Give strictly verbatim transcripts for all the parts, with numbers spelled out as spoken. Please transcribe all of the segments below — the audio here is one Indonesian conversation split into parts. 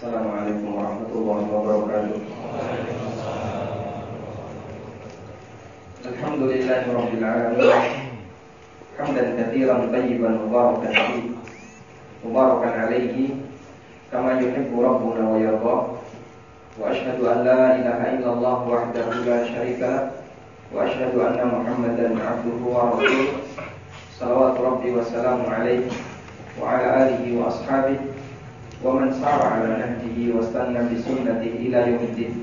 Assalamualaikum warahmatullahi wabarakatuh. Alhamdulillahi rabbil alamin. Hamdan katsiran tayyiban mubarakan fihi mubarakan alaihi kama yuhibbu rabbuna wa yarda. Wa ashhadu an la ilaha illallah wahdahu la syarika lah wa ashhadu anna Muhammadan abduhu wa rasuluh. Salawatu rabbi wa salamu alaihi wa ala alihi wa ashabihi wa man sara ala nahjihi wa stanna bi sunnatihi ila yaumiddin.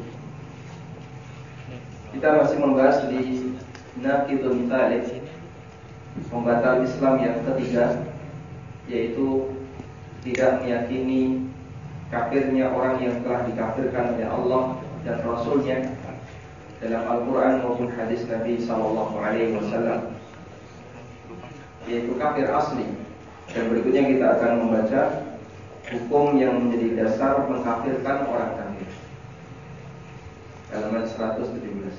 Kita masih membahas di Naqidun Thalith, pembatal Islam yang ketiga, yaitu tidak meyakini kafirnya orang yang telah dikafirkan oleh Allah dan Rasulnya dalam Al-Quran maupun hadis Nabi sallallahu alaihi wasallam, yaitu kafir asli. Dan berikutnya kita akan membaca hukum yang menjadi dasar mengkafirkan orang kafir, halaman seratus tujuh belas.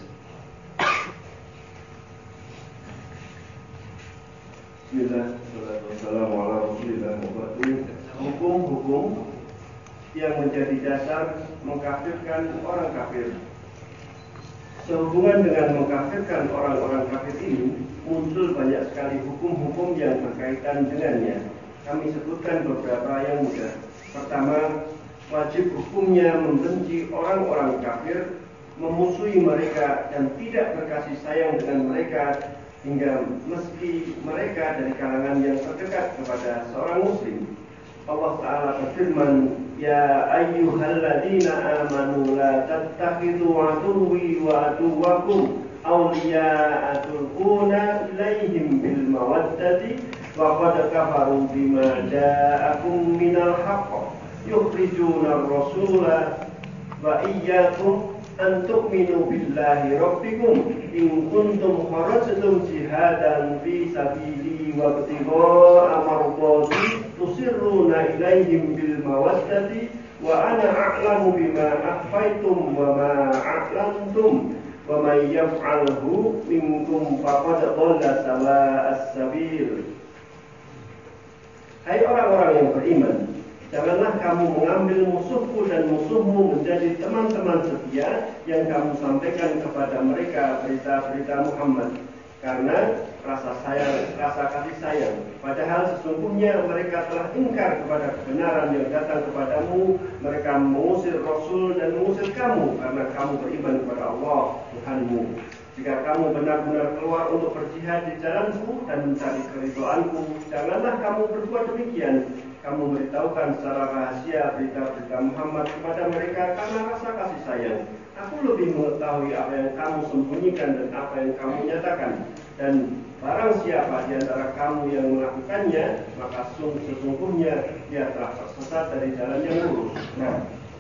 Bismillahirrahmanirrahim. Hukum-hukum yang menjadi dasar mengkafirkan orang kafir. Sehubungan dengan mengkafirkan orang-orang kafir ini, muncul banyak sekali hukum-hukum yang berkaitan dengannya. Kami sebutkan beberapa yang mudah. Pertama, wajib hukumnya membenci orang-orang kafir, memusuhi mereka dan tidak berkasih sayang dengan mereka, hingga meski mereka dari kalangan yang terdekat kepada seorang muslim. Allah Ta'ala berfirman, Ya ayyuhalladzina amanu la tattakhidhu aduwwi wa aduwwakum awliya'a tulquna ilaihim bil mawaddati wa qad kafaru bima ja'akum minal haqq yukhrijuna ar-rasula wa iyyakum an tu'minu billahi rabbikum in kuntum kharajtum jihadan fi sabili wa ibtigha'a mardati tusirruna ilaihim bil mawaddati wa ana a'lamu bima akhfaytum wa ma a'lantum wa man yaf'alhu minkum faqad dhalla sawa'as sabil. Hai orang-orang yang beriman, janganlah kamu mengambil musuhku dan musuhmu menjadi teman-teman setia yang kamu sampaikan kepada mereka berita-berita Muhammad, karena rasa sayang, rasa kasih sayang. Padahal sesungguhnya mereka telah ingkar kepada kebenaran yang datang kepadamu. Mereka mengusir Rasul dan mengusir kamu karena kamu beriman kepada Allah Tuhanmu. Jika kamu benar-benar keluar untuk berjihad di jalanku dan mencari keridhaanku, janganlah kamu berbuat demikian. Kamu beritahukan secara rahasia berita-berita Muhammad kepada mereka karena rasa kasih sayang. Aku lebih mengetahui apa yang kamu sembunyikan dan apa yang kamu nyatakan. Dan barang siapa di antara kamu yang melakukannya, maka sesungguhnya dia telah tersesat dari jalan yang lurus. Nah,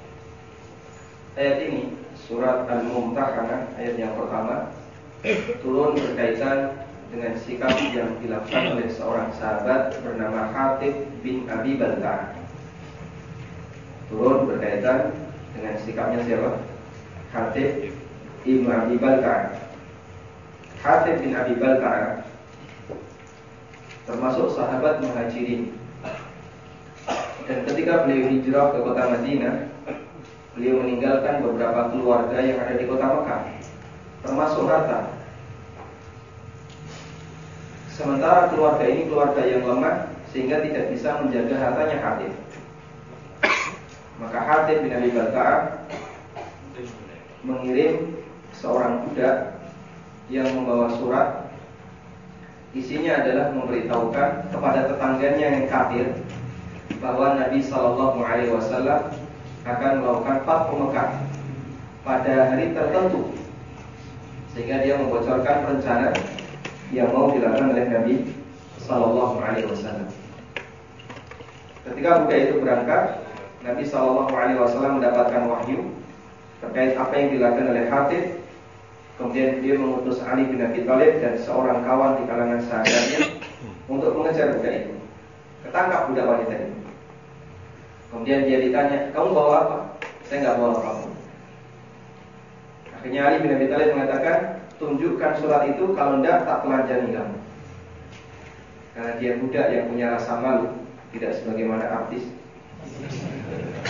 ayat ini surat Al-Mumtahanah ayat yang pertama turun berkaitan dengan sikap yang dilakukan oleh seorang sahabat bernama Hatib bin Abi Balta'ah. Turun berkaitan dengan sikapnya siapa? Hatib bin Abi Balta'ah. Hatib bin Abi Balta'ah termasuk sahabat Muhajirin. Dan ketika beliau hijrah ke kota Madinah, beliau meninggalkan beberapa keluarga yang ada di kota Mekah, termasuk harta. Sementara keluarga ini keluarga yang lemah sehingga tidak bisa menjaga hartanya Hatib. Maka Hatib bin Abi Balta'ah mengirim seorang budak yang membawa surat. Isinya adalah memberitahukan kepada tetangganya yang kafir bahwa Nabi sallallahu alaihi wasallam akan melakukan Fathu Mekah pada hari tertentu, sehingga dia membocorkan rencana yang mau dilakukan oleh Nabi sallallahu alaihi wasallam. Ketika budak itu berangkat, Nabi sallallahu alaihi wasallam mendapatkan wahyu terkait apa yang dilakukan oleh Hatib. Kemudian dia mengutus Ali bin Abi Thalib dan seorang kawan di kalangan sahabatnya untuk mengejar budak itu. Ketangkap budak wanita itu. Kemudian dia ditanya, kamu bawa apa? Saya nggak bawa apa-apa. Akhirnya Ali bin Abi Thalib mengatakan, tunjukkan surat itu, kalau tidak tak telanjani kamu. Karena dia budak yang punya rasa malu, tidak sebagaimana artis.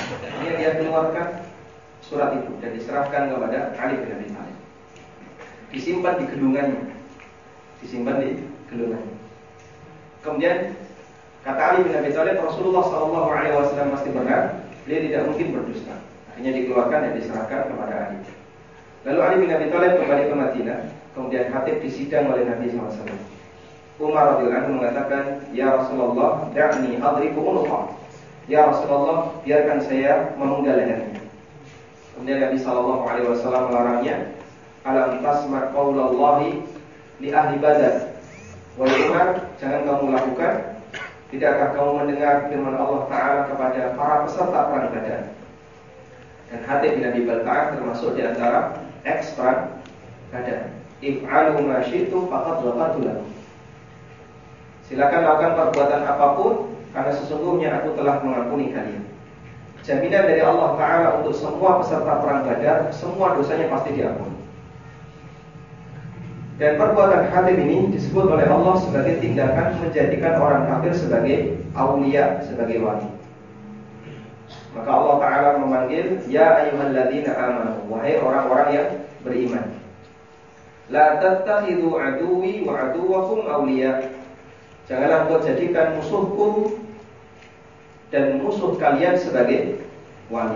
Akhirnya dia keluarkan surat itu dan diserahkan kepada Ali bin Abi Thalib. Disimpan di gedungannya. Disimpan di gedungannya. Kemudian kata Ali bin Abi Thalib, Rasulullah shallallahu alaihi wasallam pasti benar, beliau tidak mungkin berdusta. Akhirnya dikeluarkan dan diserahkan kepada Ali. Lalu Ali bin Abi Thalib kembali ke Madinah. Kemudian Hatib disidang oleh Nabi shallallahu alaihi wasallam. Umar radhiyallahu anhu mengatakan, Ya Rasulullah, da'ni adriku unuqah. Ya Rasulullah, biarkan saya memenggal lehernya. Kemudian Nabi shallallahu alaihi wasallam melarangnya. Alam tasma' qaulallahi li ahli Badar. Wahai Umar, jangan kamu lakukan. Tidakkah kamu mendengar firman Allah Ta'ala kepada para peserta perang Badar? Dan Hatib bin Abi Balta'ah termasuk di antara ex perang Badar. If'alu ma syi'tum faqad ghafartu lakum. Silakan lakukan perbuatan apapun, karena sesungguhnya aku telah mengampuni kalian. Jaminan dari Allah Ta'ala untuk semua peserta perang Badar, semua dosanya pasti diampuni. Dan perbuatan Hatib ini disebut oleh Allah sebagai tindakan menjadikan orang kafir sebagai aulia, sebagai wali. Maka Allah Ta'ala memanggil, Ya ayyuhalladzina amanu, wahai orang-orang yang beriman, La tattakhidhu aduwi wa aduwakum awliya. Janganlah engkau jadikan musuhku dan musuh kalian sebagai wali.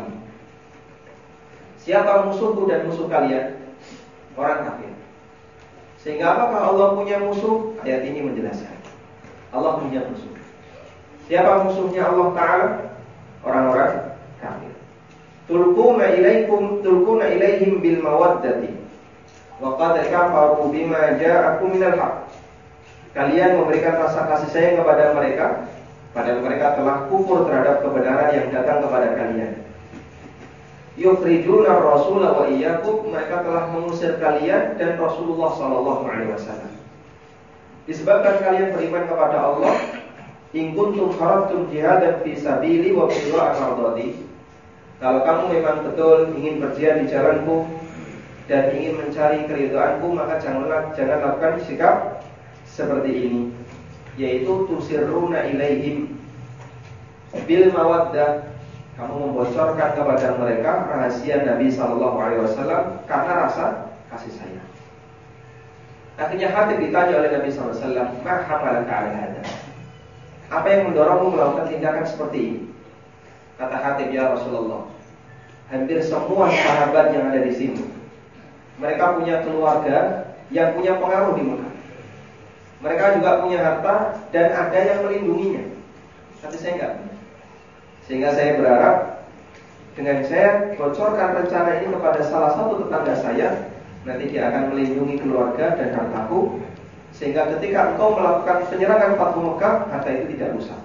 Siapa musuhku dan musuh kalian? Orang kafir. Sehingga apakah Allah punya musuh? Ayat ini menjelaskan Allah punya musuh. Siapa musuhnya Allah Ta'ala? Orang-orang kafir. Tulquna ilaikum tulquna ilaihim bil mawaddati wa qad kafaru bima ja'akum minal haqq. Kalian memberikan rasa kasih sayang kepada mereka, padahal mereka telah kufur terhadap kebenaran yang datang kepada kalian. Yukhrijuna ar-rasula wa iyyakum, mereka telah mengusir kalian dan Rasulullah sallallahu alaihi wasallam. Disebabkan kalian beriman kepada Allah, in kuntum kharajtum jihadan fi sabili wa ibtigha'a mardati. Kalau kamu memang betul ingin berjihad di jalanku dan ingin mencari keridhaanku, maka janganlah jangan lakukan sikap seperti ini, yaitu tusirruna ilaihim bil mawaddah. Kamu membocorkan kepada mereka rahasia Nabi sallallahu alaihi wasallam karena rasa kasih sayang. Akhirnya Hatib ditanya oleh Nabi sallallahu alaihi wasallam, "Ma hamalaka 'ala hadza?" Apa yang mendorongmu melakukan tindakan seperti ini? Kata Hatib, "Ya Rasulullah, hampir semua sahabat yang ada di sini, mereka punya keluarga yang punya pengaruh di Mekah. Mereka juga punya harta dan ada yang melindunginya. Tapi saya enggak punya. Sehingga saya berharap dengan saya bocorkan rencana ini kepada salah satu tetangga saya, nanti dia akan melindungi keluarga dan hartaku, sehingga ketika engkau melakukan penyerangan Fathu Mekah, harta itu tidak rusak.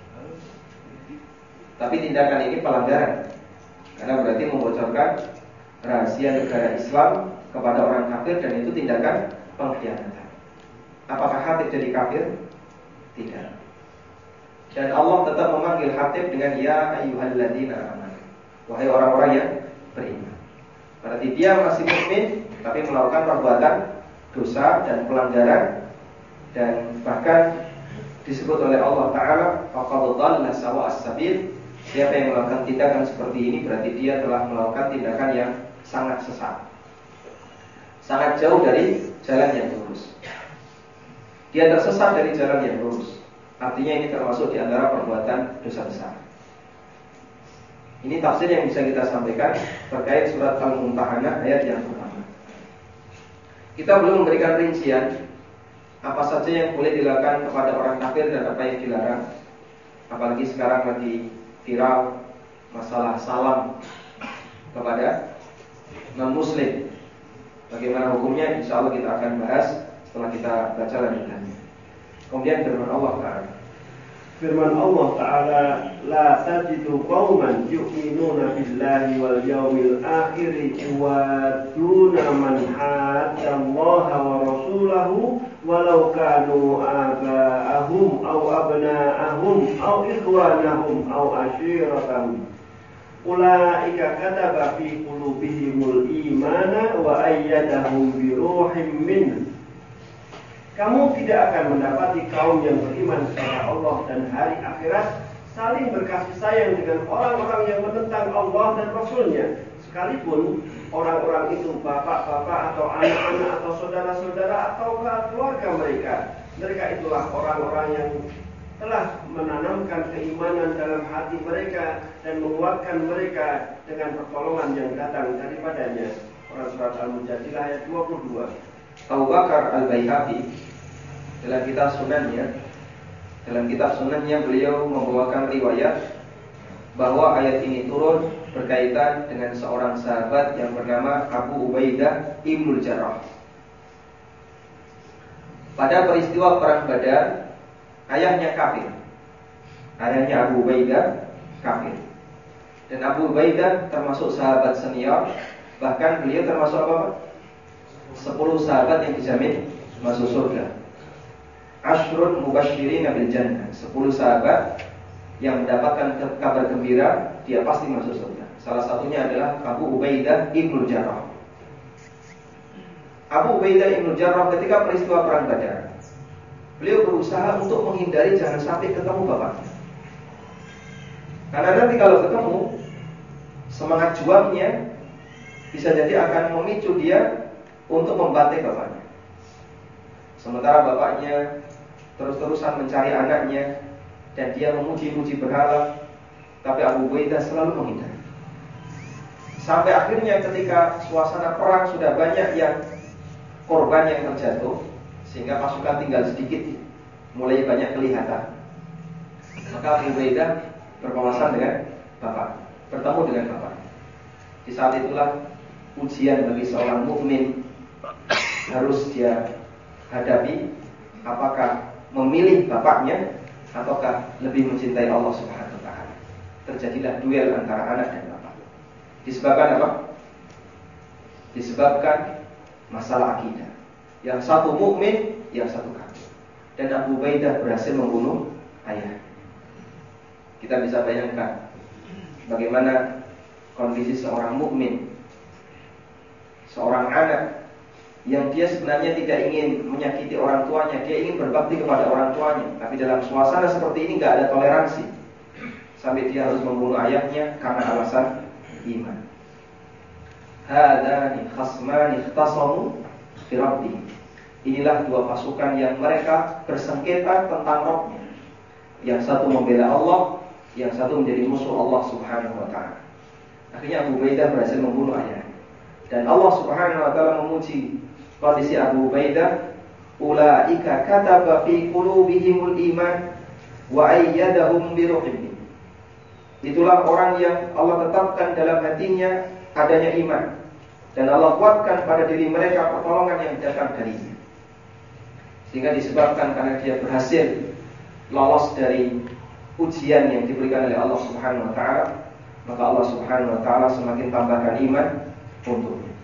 Tapi tindakan ini pelanggaran, karena berarti membocorkan rahasia negara Islam kepada orang kafir, dan itu tindakan pengkhianatan. Apakah Hatib jadi kafir? Tidak. Dan Allah tetap memanggil Hatib dengan Ya ayyuhalladzina amanu, wahai orang-orang yang beriman. Berarti dia masih mukmin, tapi melakukan perbuatan dosa dan pelanggaran, dan bahkan disebut oleh Allah Ta'ala faqad dhalla sawa'as sabil. Siapa yang melakukan tindakan seperti ini, berarti dia telah melakukan tindakan yang sangat sesat, sangat jauh dari jalan yang lurus. Dia tersesat dari jalan yang lurus. Artinya ini termasuk di antara perbuatan dosa besar. Ini tafsir yang bisa kita sampaikan terkait surat Al-Mumtahanah ayat yang pertama. Kita belum memberikan rincian apa saja yang boleh dilakukan kepada orang kafir dan apa yang dilarang. Apalagi sekarang lagi viral masalah salam kepada non-muslim. Bagaimana hukumnya? Insya Allah kita akan bahas setelah kita baca lanjutannya. Kemudian firman Allah Ta'ala, Firman Allah Ta'ala, La tajidu qawman yu'minuna billahi wal yawmil akhiri yuwaduna man haddallaha wa rasulahu walau kanu aba'ahum aw abna'ahum aw ikhwanahum aw ashiratahum ulaika kataba fi qulubihimul imana wa ayyadahum bi ruhim minhu. Kamu tidak akan mendapati kaum yang beriman kepada Allah dan hari akhirat saling berkasih sayang dengan orang-orang yang menentang Allah dan Rasul-Nya, sekalipun orang-orang itu bapak-bapak atau anak-anak atau saudara-saudara atau keluarga mereka. Mereka itulah orang-orang yang telah menanamkan keimanan dalam hati mereka dan menguatkan mereka dengan pertolongan yang datang daripadanya. Quran surat Al-Mujadilah ayat dua puluh dua. Abu Bakar Al-Baihaqi dalam kitab Sunannya, dalam kitab Sunannya beliau membawakan riwayat bahwa ayat ini turun berkaitan dengan seorang sahabat yang bernama Abu Ubaidah Ibnul Jarrah. Pada peristiwa perang Badar, ayahnya kafir. Ayahnya Abu Ubaidah kafir. Dan Abu Ubaidah termasuk sahabat senior, bahkan beliau termasuk apa? Sepuluh sahabat yang dijamin masuk surga. Ashrun mubasysyirin bil jannah. Sepuluh sahabat yang mendapatkan kabar gembira dia pasti masuk surga. Salah satunya adalah Abu Ubaidah Ibnul Jarrah. Abu Ubaidah Ibnul Jarrah ketika peristiwa perang Badar, beliau berusaha untuk menghindari jangan sampai ketemu bapaknya. Karena nanti kalau ketemu, semangat juangnya bisa jadi akan memicu dia untuk membantai bapaknya. Sementara bapaknya terus-terusan mencari anaknya dan dia memuji-muji berhala, tapi Abu Ubaidah selalu menghindar. Sampai akhirnya ketika suasana perang sudah banyak yang korban yang terjatuh, sehingga pasukan tinggal sedikit, mulai banyak kelihatan. Maka Abu Ubaidah berpawasan dengan bapak, bertemu dengan bapak. Di saat itulah ujian bagi seorang mukmin harus dia hadapi, apakah memilih bapaknya ataukah lebih mencintai Allah Subhanahu wa taala. Terjadilah duel antara anak dan bapak. Disebabkan apa? Disebabkan masalah akidah. Yang satu mukmin, yang satu kafir. Dan Abu Ubaidah berhasil membunuh ayah. Kita bisa bayangkan bagaimana kondisi seorang mukmin, seorang anak yang dia sebenarnya tidak ingin menyakiti orang tuanya, dia ingin berbakti kepada orang tuanya, tapi dalam suasana seperti ini nggak ada toleransi, sampai dia harus membunuh ayahnya karena alasan iman. Hadani khasmani ikhtasamu fi rabbihim. Inilah dua pasukan yang mereka bersengketa tentang Rabbnya. Yang satu membela Allah, yang satu menjadi musuh Allah Subhanahu wa taala. Akhirnya Abu Ubaidah berhasil membunuh ayahnya. Dan Allah Subhanahu wa taala memuji kondisi Abu Ubaidah, ulaika kataba fi qulubihimul iman wa ayyadahum bi ruhih. Itulah orang yang Allah tetapkan dalam hatinya adanya iman, dan Allah kuatkan pada diri mereka pertolongan yang datang darinya. Sehingga disebabkan karena dia berhasil lolos dari ujian yang diberikan oleh Allah Subhanahu wa taala, maka Allah Subhanahu wa taala semakin tambahkan iman untuknya.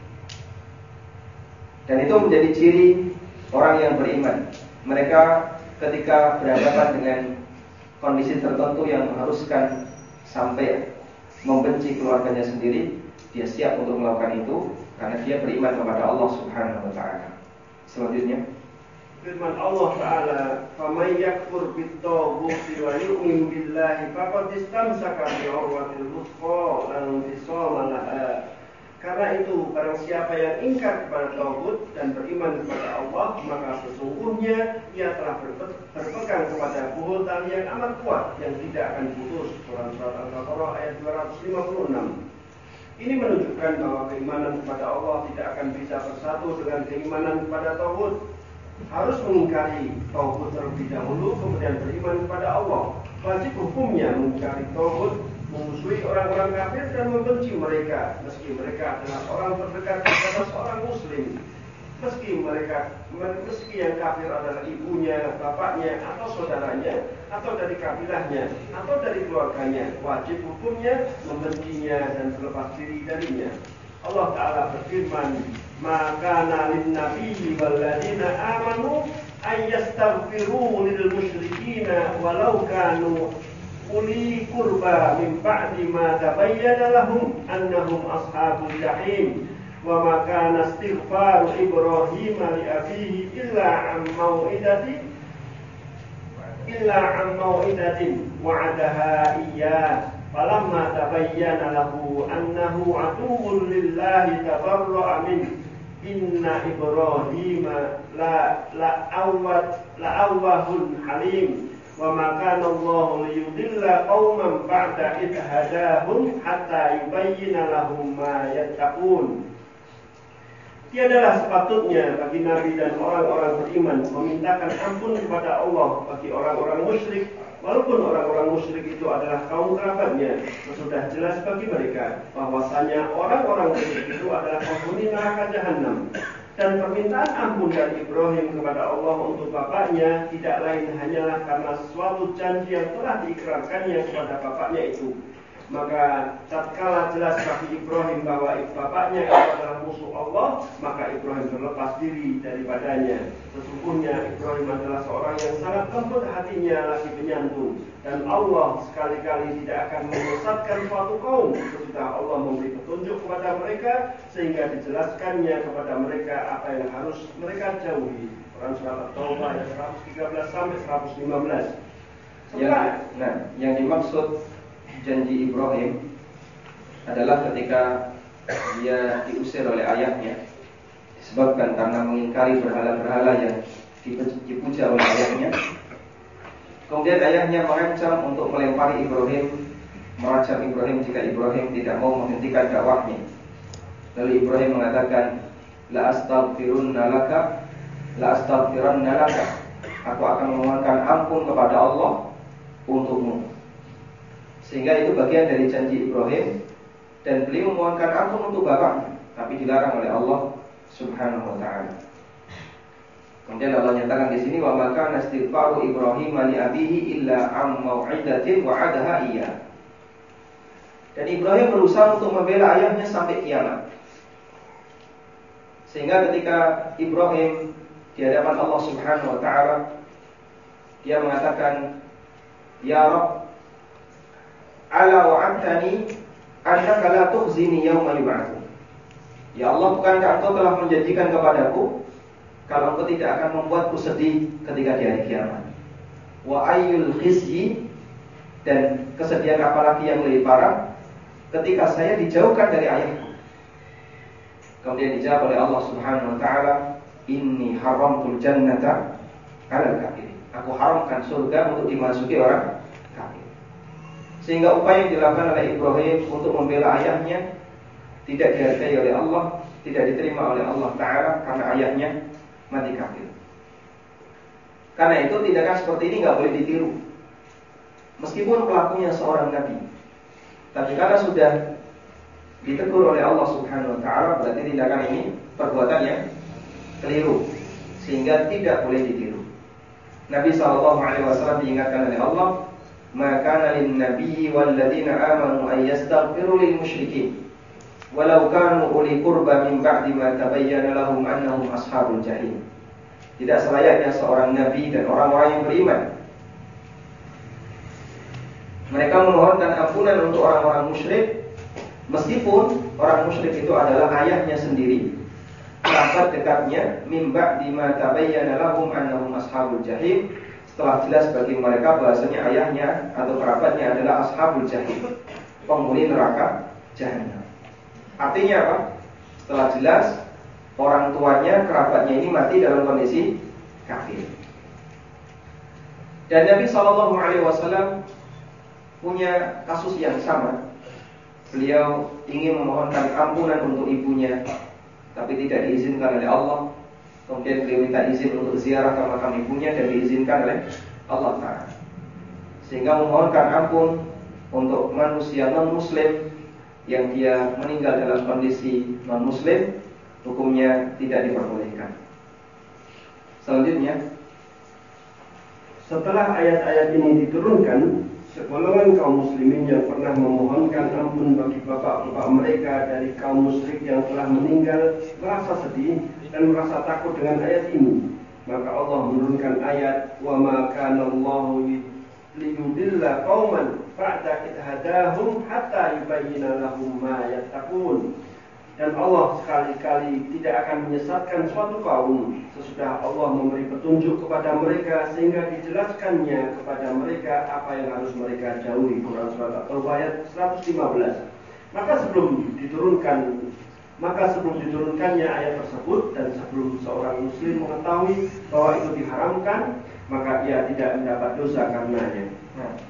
Dan itu menjadi ciri orang yang beriman. Mereka ketika berhadapan dengan kondisi tertentu yang mengharuskan sampai membenci keluarganya sendiri, dia siap untuk melakukan itu karena dia beriman kepada Allah Subhanahu wa taala. Selanjutnya firman Allah Ta'ala, "Faman yakfur bit-taghuti wa yu'min billahi faqad istamsaka bi'urwatil wuthqa la infisama laha." Karena itu, barang siapa yang ingkar kepada taghut dan beriman kepada Allah, maka sesungguhnya ia telah berpegang kepada buhul tali yang amat kuat yang tidak akan putus. Quran surat Al-Baqarah ayat dua ratus lima puluh enam. Ini menunjukkan bahwa keimanan kepada Allah tidak akan bisa bersatu dengan keimanan kepada taghut. Harus mengingkari taghut terlebih dahulu, kemudian beriman kepada Allah. Wajib hukumnya mengingkari taghut, memusuhi orang-orang kafir dan membenci mereka, meski mereka adalah orang terdekat kepada seorang muslim. Meski mereka, meski yang kafir adalah ibunya, bapaknya, atau saudaranya, atau dari kabilahnya, atau dari keluarganya, wajib hukumnya membencinya dan berlepas diri darinya. Allah Ta'ala berfirman, "Maka nalin nabiyyi walladzina amanu ayyastaghfiru lil musyrikina walau kanu uli kurba min ba'di ma tabayyana lahum annahum ashabul jahim wa ma kana istighfaru Ibrahim li abihi illa an mau'idati illa an mau'idatin wa'adaha iyyah falamma tabayyana lahu annahu aduwwun lillahi tabarra'a min inna Ibrahima la la awwad la awwahun halim wa ma kana Allahu liyudilla qauman ba'da idh hadahum hatta yubayyina lahum ma yattaqun. Tiadalah sepatutnya bagi Nabi dan orang-orang beriman memintakan ampun kepada Allah bagi orang-orang musyrik, walaupun orang-orang musyrik itu adalah kaum kerabatnya. Sudah jelas bagi mereka bahwasanya orang-orang musyrik itu adalah penghuni neraka jahanam. Dan permintaan ampun dari Ibrahim kepada Allah untuk bapaknya tidak lain hanyalah karena suatu janji yang telah diikrarkannya kepada bapaknya itu. Maka tatkala jelas bagi Ibrahim bahwa bapaknya itu adalah musuh Allah, maka Ibrahim berlepas diri daripadanya. Sesungguhnya Ibrahim adalah seorang yang sangat lembut hatinya lagi penyantun, dan Allah sekali-kali tidak akan menyesatkan suatu kaum sesudah Allah memberi petunjuk kepada mereka sehingga dijelaskannya kepada mereka apa yang harus mereka jauhi. Quran surat At-Taubah ayat seratus tiga belas sampai seratus lima belas. Yang, nah, yang dimaksud janji Ibrahim adalah ketika dia diusir oleh ayahnya disebabkan karena mengingkari berhala-berhala yang dipuja oleh ayahnya. Kemudian ayahnya mengancam untuk melempari Ibrahim, mengancam Ibrahim jika Ibrahim tidak mau menghentikan dakwahnya. Lalu Ibrahim mengatakan, La astaghfirunna laka, La astaghfiranna laka. Aku akan memohonkan ampun kepada Allah untukmu. Sehingga itu bagian dari janji Ibrahim, dan beliau memohonkan ampun untuk bapaknya, tapi dilarang oleh Allah Subhanahu wa taala. Kemudian Allah nyatakan di sini wa maka nastighfaru Ibrahim li abihi illa am mau'idatin wa'adaha iyyah. Dan Ibrahim berusaha untuk membela ayahnya sampai kiamat. Sehingga ketika Ibrahim di hadapan Allah Subhanahu wa taala, dia mengatakan, Ya Rabb, ala wa'adtani annaka la tukhzini yawma yub'atsun. Ya Allah, bukankah Engkau telah menjanjikan kepadaku kalau Engkau tidak akan membuatku sedih ketika di hari kiamat? Wa ayyul khizyi, dan kesedihan apalagi yang lebih parah ketika saya dijauhkan dari ayahku. Kemudian dijawab oleh Allah Subhanahu wa taala, inni haramtul jannata 'alal kafirin. Aku haramkan surga untuk dimasuki orang kafir. Sehingga upaya yang dilakukan oleh Ibrahim untuk membela ayahnya tidak dihargai oleh Allah, tidak diterima oleh Allah Ta'ala karena ayahnya mati kafir. Karena itu tindakan seperti ini nggak boleh ditiru, meskipun pelakunya seorang nabi. Tapi karena sudah ditegur oleh Allah Subhanahu Wa Ta'ala, berarti tindakan ini perbuatan yang keliru, sehingga tidak boleh ditiru. Nabi Shallallahu Alaihi Wasallam diingatkan oleh Allah, maka lin nabiyyi wal ladina amanu ay yastaghfiru lil musyrikin walau kanu uli qurba min ba'di ma tabayyana lahum annahum ashabul jahim. Tidak selayaknya seorang nabi dan orang-orang yang beriman mereka memohonkan ampunan untuk orang-orang musyrik, meskipun orang musyrik itu adalah ayahnya sendiri, kerabat dekatnya, min ba'di ma tabayyana lahum annahum ashabul jahim, setelah jelas bagi mereka bahasanya ayahnya atau kerabatnya adalah ashabul jahim, penghuni neraka jahanam. Artinya apa? Setelah jelas orang tuanya, kerabatnya ini mati dalam kondisi kafir. Dan Nabi Shallallahu Alaihi Wasallam punya kasus yang sama. Beliau ingin memohonkan ampunan untuk ibunya, tapi tidak diizinkan oleh Allah. Kemudian beliau minta izin untuk ziarah ke makam ibunya dan diizinkan oleh Allah Ta'ala. Sehingga memohonkan ampun untuk manusia non-muslim yang dia meninggal dalam kondisi non-muslim, hukumnya tidak diperbolehkan. Selanjutnya, setelah ayat-ayat ini diturunkan, segolongan kaum muslimin yang pernah memohonkan ampun bagi bapak-bapak mereka dari kaum musyrik yang telah meninggal merasa sedih dan merasa takut dengan ayat ini. Maka Allah menurunkan ayat wa ma kana Allahu liyudilla qauman ba'da idh hadahum hatta yubayyina lahum ma yattaqun. Dan Allah sekali-kali tidak akan menyesatkan suatu kaum sesudah Allah memberi petunjuk kepada mereka sehingga dijelaskannya kepada mereka apa yang harus mereka jauhi. Quran Surat At-Taubah ayat seratus lima belas. Maka sebelum diturunkan maka sebelum diturunkannya ayat tersebut dan sebelum seorang muslim mengetahui bahwa itu diharamkan, maka ia tidak mendapat dosa karenanya. Nah,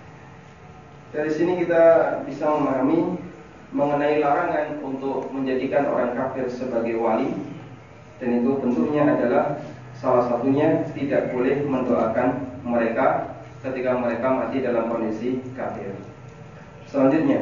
dari sini kita bisa memahami mengenai larangan untuk menjadikan orang kafir sebagai wali, dan itu bentuknya adalah salah satunya tidak boleh mendoakan mereka ketika mereka mati dalam kondisi kafir. Selanjutnya,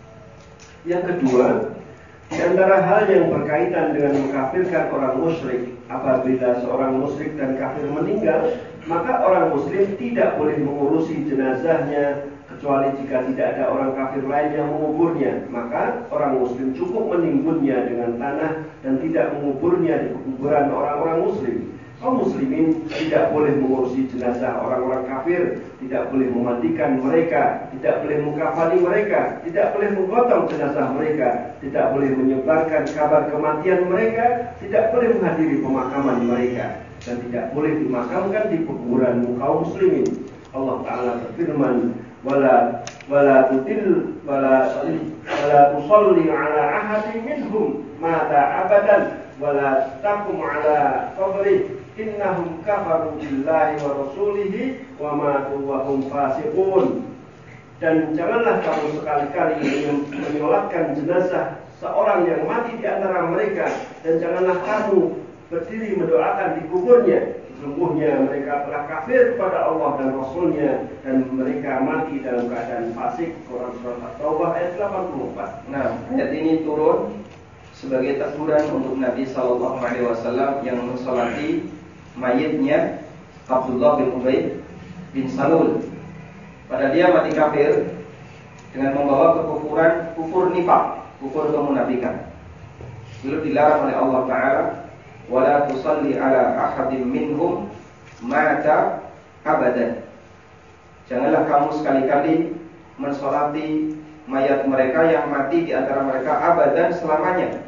yang kedua, di antara hal yang berkaitan dengan mengkafirkan orang musyrik, apabila seorang musyrik dan kafir meninggal, maka orang muslim tidak boleh mengurusi jenazahnya kecuali jika tidak ada orang kafir lain yang menguburnya. Maka orang muslim cukup menimbunnya dengan tanah dan tidak menguburnya di kuburan orang-orang muslim. Kaum muslimin tidak boleh mengurusi jenazah orang-orang kafir, tidak boleh memandikan mereka, tidak boleh mengkafani mereka, tidak boleh menggotong jenazah mereka, tidak boleh menyebarkan kabar kematian mereka, tidak boleh menghadiri pemakaman mereka, dan tidak boleh dimakamkan di kuburan kaum muslimin. Allah Ta'ala berfirman, wala wala tutil wala wala tusalli ala ahadin minhum mata abadan wala taqum ala qabri innahum kafaru billahi wa rasulihi wa matu wa hum fasiqun. Dan janganlah kamu sekali-kali menyolatkan jenazah seorang yang mati di antara mereka, dan janganlah kamu berdiri mendoakan di kuburnya. Sesungguhnya mereka telah kafir kepada Allah dan Rasulnya, dan mereka mati dalam keadaan fasik. Quran Surat At-Taubah ayat delapan puluh empat. Nah, ayat ini turun sebagai teguran untuk Nabi Sallallahu Alaihi Wasallam yang mensolati mayitnya Abdullah bin Ubay bin Salul. Pada dia mati kafir dengan membawa kekufuran, kufur nifaq, kufur kemunafikan. Beliau dilarang oleh Allah Ta'ala, wala tusalli ala ahadin minhum mata abadan. Janganlah kamu sekali-kali mensolati mayat mereka yang mati di antara mereka abadan, selamanya.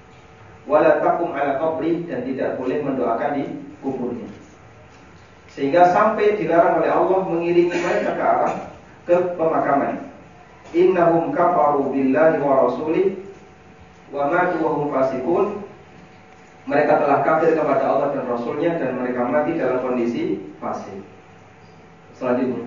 Wala taqum ala qabri, dan tidak boleh mendoakan di kuburnya. Sehingga sampai dilarang oleh Allah mengiringi mereka ke arah ke pemakaman. Innahum kafaru billahi wa rasulih wa matu wa hum fasiqun. Mereka telah kafir kepada Allah dan Rasulnya, dan mereka mati dalam kondisi fasik. Selanjutnya,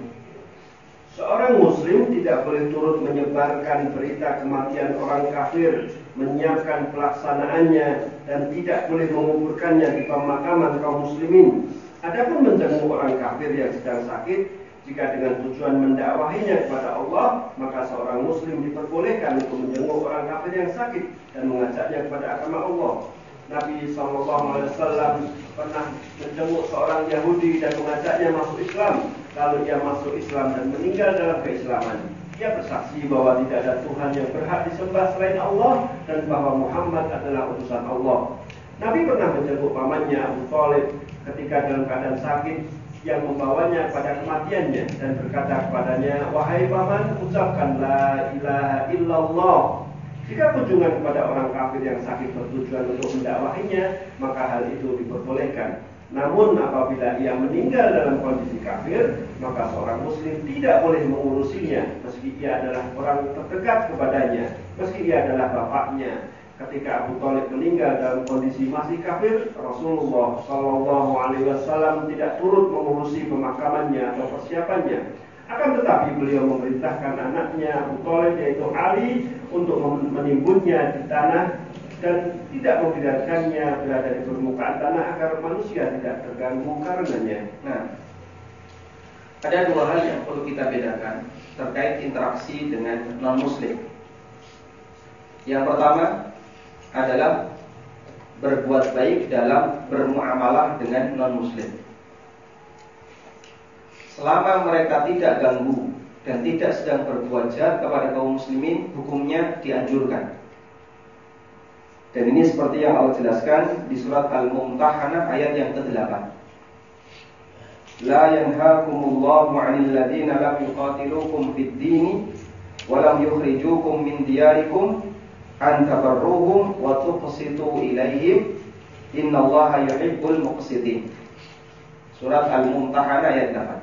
seorang muslim tidak boleh turut menyebarkan berita kematian orang kafir, menyiapkan pelaksanaannya, dan tidak boleh menguburkannya di pemakaman kaum muslimin. Adapun menjenguk orang kafir yang sedang sakit, jika dengan tujuan mendakwahinya kepada Allah, maka seorang muslim diperbolehkan untuk menjenguk orang kafir yang sakit dan mengajaknya kepada agama Allah. Nabi shallallahu alaihi wasallam pernah menjenguk seorang Yahudi dan mengajaknya masuk Islam. Lalu ia masuk Islam dan meninggal dalam keislaman. Ia bersaksi bahwa tidak ada Tuhan yang berhak disembah selain Allah, dan bahwa Muhammad adalah utusan Allah. Nabi pernah menjenguk pamannya Abu Thalib ketika dalam keadaan sakit, yang membawanya pada kematiannya, dan berkata kepadanya, wahai paman, ucapkan la ilaha illallah. Jika kunjungan kepada orang kafir yang sakit bertujuan untuk mendakwahinya, maka hal itu diperbolehkan. Namun apabila ia meninggal dalam kondisi kafir, maka seorang muslim tidak boleh mengurusinya, meski ia adalah orang terdekat kepadanya, meski ia adalah bapaknya. Ketika Abu Thalib meninggal dalam kondisi masih kafir, Rasulullah shallallahu alaihi wasallam tidak turut mengurusi pemakamannya atau persiapannya. Akan tetapi beliau memerintahkan anaknya Abu Thalib, yaitu Ali, untuk menimbunnya di tanah dan tidak membiarkannya berada di permukaan tanah agar manusia tidak terganggu karenanya. Nah, ada dua hal yang perlu kita bedakan terkait interaksi dengan non-muslim. Yang pertama adalah berbuat baik dalam bermuamalah dengan non-muslim. Selama mereka tidak ganggu dan tidak sedang berbuat jahat kepada kaum muslimin, hukumnya dianjurkan. Dan ini seperti yang Allah jelaskan di surat Al-Mumtahanah ayat yang kedelapan. La yanhaakumullahu 'anil ladzina lam yuqatilukum fid dini wa lam yukhrijukum min diyarikum an tabarruhum wa tuqsitu ilaihim innallaha yuhibbul muqsitin. Surat Al-Mumtahanah ayat delapan.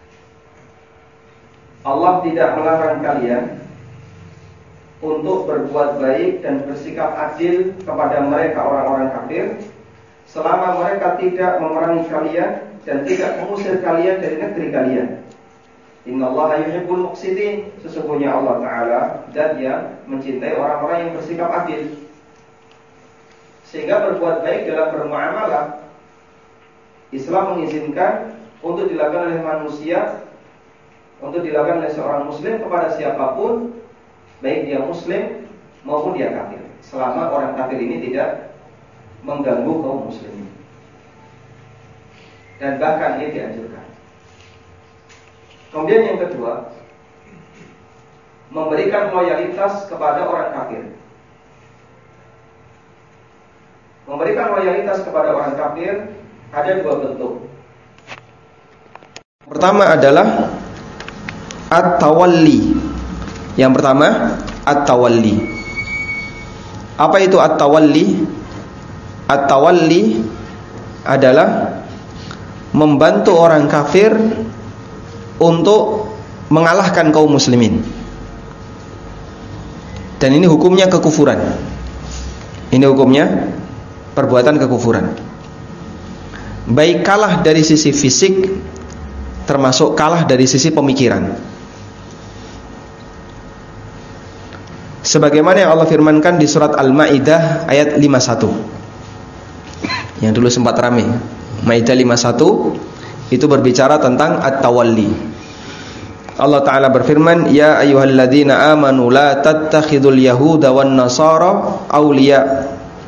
Allah tidak melarang kalian untuk berbuat baik dan bersikap adil kepada mereka orang-orang kafir selama mereka tidak memerangi kalian dan tidak mengusir kalian dari negeri kalian. Innallaha yuhibbul muqsitin. Sesungguhnya Allah Ta'ala dan yang mencintai orang-orang yang bersikap adil. Sehingga berbuat baik dalam bermuamalah, Islam mengizinkan untuk dilakukan oleh manusia, untuk dilakukan oleh seorang muslim kepada siapapun, baik dia muslim maupun dia kafir, selama orang kafir ini tidak mengganggu kaum muslimin. Dan bahkan ini dianjurkan. Kemudian yang kedua, memberikan loyalitas kepada orang kafir. Memberikan loyalitas kepada orang kafir ada dua bentuk. Pertama adalah at-tawalli. Yang pertama, at-tawalli. Apa itu at-tawalli? At-tawalli adalah membantu orang kafir untuk mengalahkan kaum muslimin. Dan ini hukumnya kekufuran. Ini hukumnya perbuatan kekufuran. Baik kalah dari sisi fisik, termasuk kalah dari sisi pemikiran. Sebagaimana yang Allah firmankan di surat Al-Maidah ayat lima puluh satu, yang dulu sempat ramai. Maidah lima puluh satu itu berbicara tentang at-tawalli. Allah Ta'ala berfirman, ya ayyuhalladzina amanu la tattakhidul yahuda wan nasara awliya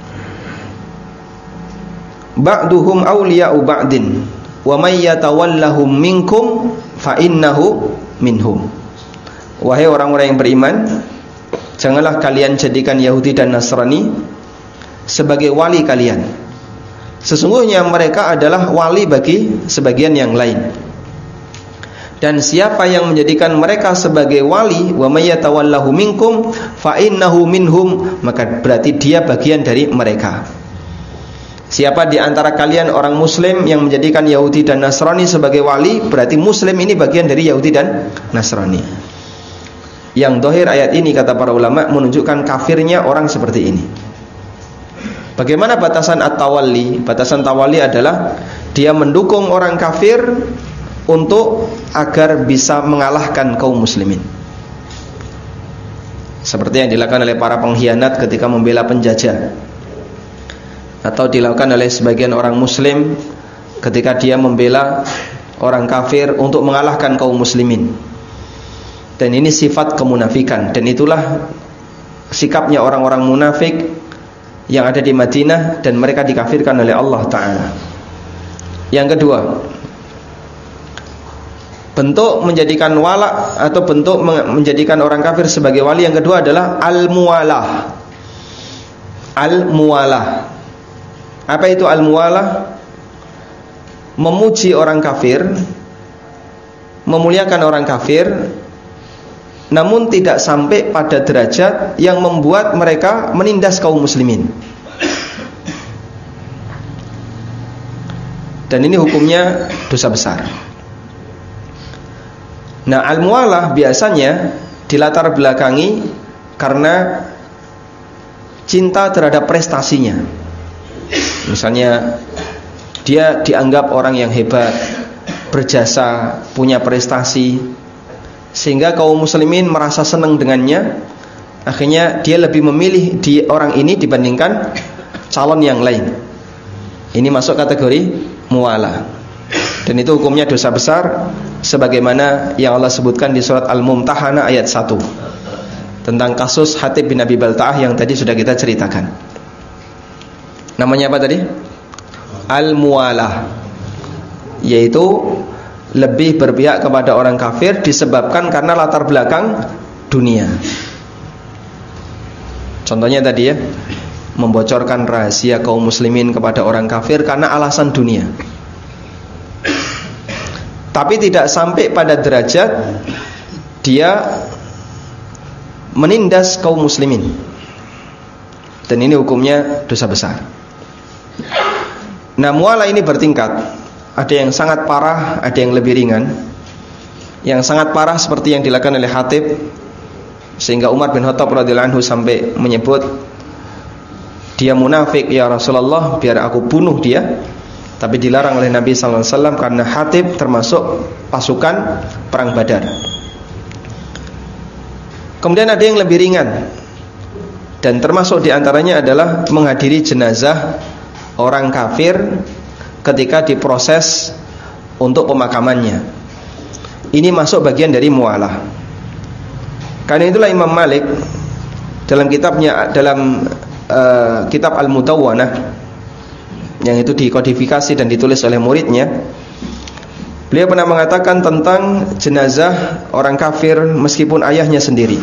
ba'duhum awliya'u ba'din wa may yatawallahum minkum fa innahu minhum. Wahai orang-orang yang beriman, janganlah kalian jadikan Yahudi dan Nasrani sebagai wali kalian. Sesungguhnya mereka adalah wali bagi sebagian yang lain. Dan siapa yang menjadikan mereka sebagai wali, wa may yatawallahu minkum fa innahu minhum, maka berarti dia bagian dari mereka. Siapa di antara kalian orang muslim yang menjadikan Yahudi dan Nasrani sebagai wali, berarti muslim ini bagian dari Yahudi dan Nasrani. Yang dohir ayat ini, kata para ulama, menunjukkan kafirnya orang seperti ini. Bagaimana batasan at-tawalli? Batasan tawalli adalah dia mendukung orang kafir untuk agar bisa mengalahkan kaum muslimin, seperti yang dilakukan oleh para pengkhianat ketika membela penjajah, atau dilakukan oleh sebagian orang muslim ketika dia membela orang kafir untuk mengalahkan kaum muslimin. Dan ini sifat kemunafikan, dan itulah sikapnya orang-orang munafik yang ada di Madinah, dan mereka dikafirkan oleh Allah Ta'ala. Yang kedua, bentuk menjadikan wala atau bentuk menjadikan orang kafir sebagai wali yang kedua adalah al-muwalah. Al-muwalah. Apa itu al-muwalah? Memuji orang kafir, memuliakan orang kafir, namun tidak sampai pada derajat yang membuat mereka menindas kaum muslimin. Dan ini hukumnya dosa besar. Nah, al-muwalah biasanya dilatar belakangi karena cinta terhadap prestasinya. Misalnya dia dianggap orang yang hebat, berjasa, punya prestasi, sehingga kaum muslimin merasa senang dengannya. Akhirnya dia lebih memilih di orang ini dibandingkan calon yang lain. Ini masuk kategori muwalah. Dan itu hukumnya dosa besar, sebagaimana yang Allah sebutkan di surat Al-Mumtahanah ayat satu, tentang kasus Hatib bin Abi Balta'ah yang tadi sudah kita ceritakan. Namanya apa tadi? Al-muwalah, yaitu lebih berpihak kepada orang kafir disebabkan karena latar belakang dunia. Contohnya tadi ya, membocorkan rahasia kaum muslimin kepada orang kafir karena alasan dunia. Tapi tidak sampai pada derajat dia menindas kaum muslimin. dan ini hukumnya dosa besar. Nah, mualah ini bertingkat. Ada yang sangat parah, ada yang lebih ringan. Yang sangat parah seperti yang dilakukan oleh Hatib, sehingga Umar bin Khattab radhiyallahu anhu sampai menyebut, dia munafik ya Rasulullah, biar aku bunuh dia. Tapi dilarang oleh Nabi sallallahu alaihi wasallam karena Hatib termasuk pasukan perang Badar. Kemudian ada yang lebih ringan, dan termasuk diantaranya adalah menghadiri jenazah orang kafir ketika diproses untuk pemakamannya. Ini masuk bagian dari mualah. Karena itulah Imam Malik dalam kitabnya, dalam uh, kitab Al-Mudawwanah, yang itu dikodifikasi dan ditulis oleh muridnya, beliau pernah mengatakan tentang jenazah orang kafir meskipun ayahnya sendiri.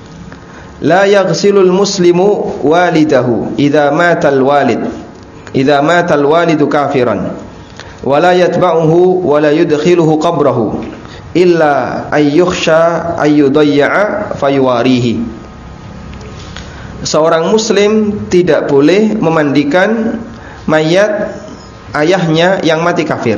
La yaghsilul muslimu walidahu idza matal walid idza matal walidu kafiran wa la yatba'uhu wa la yudkhiluhu qabrahu illa ayyukhsha ayyudayya'a fayuwarihi. Seorang muslim tidak boleh memandikan mayat ayahnya yang mati kafir,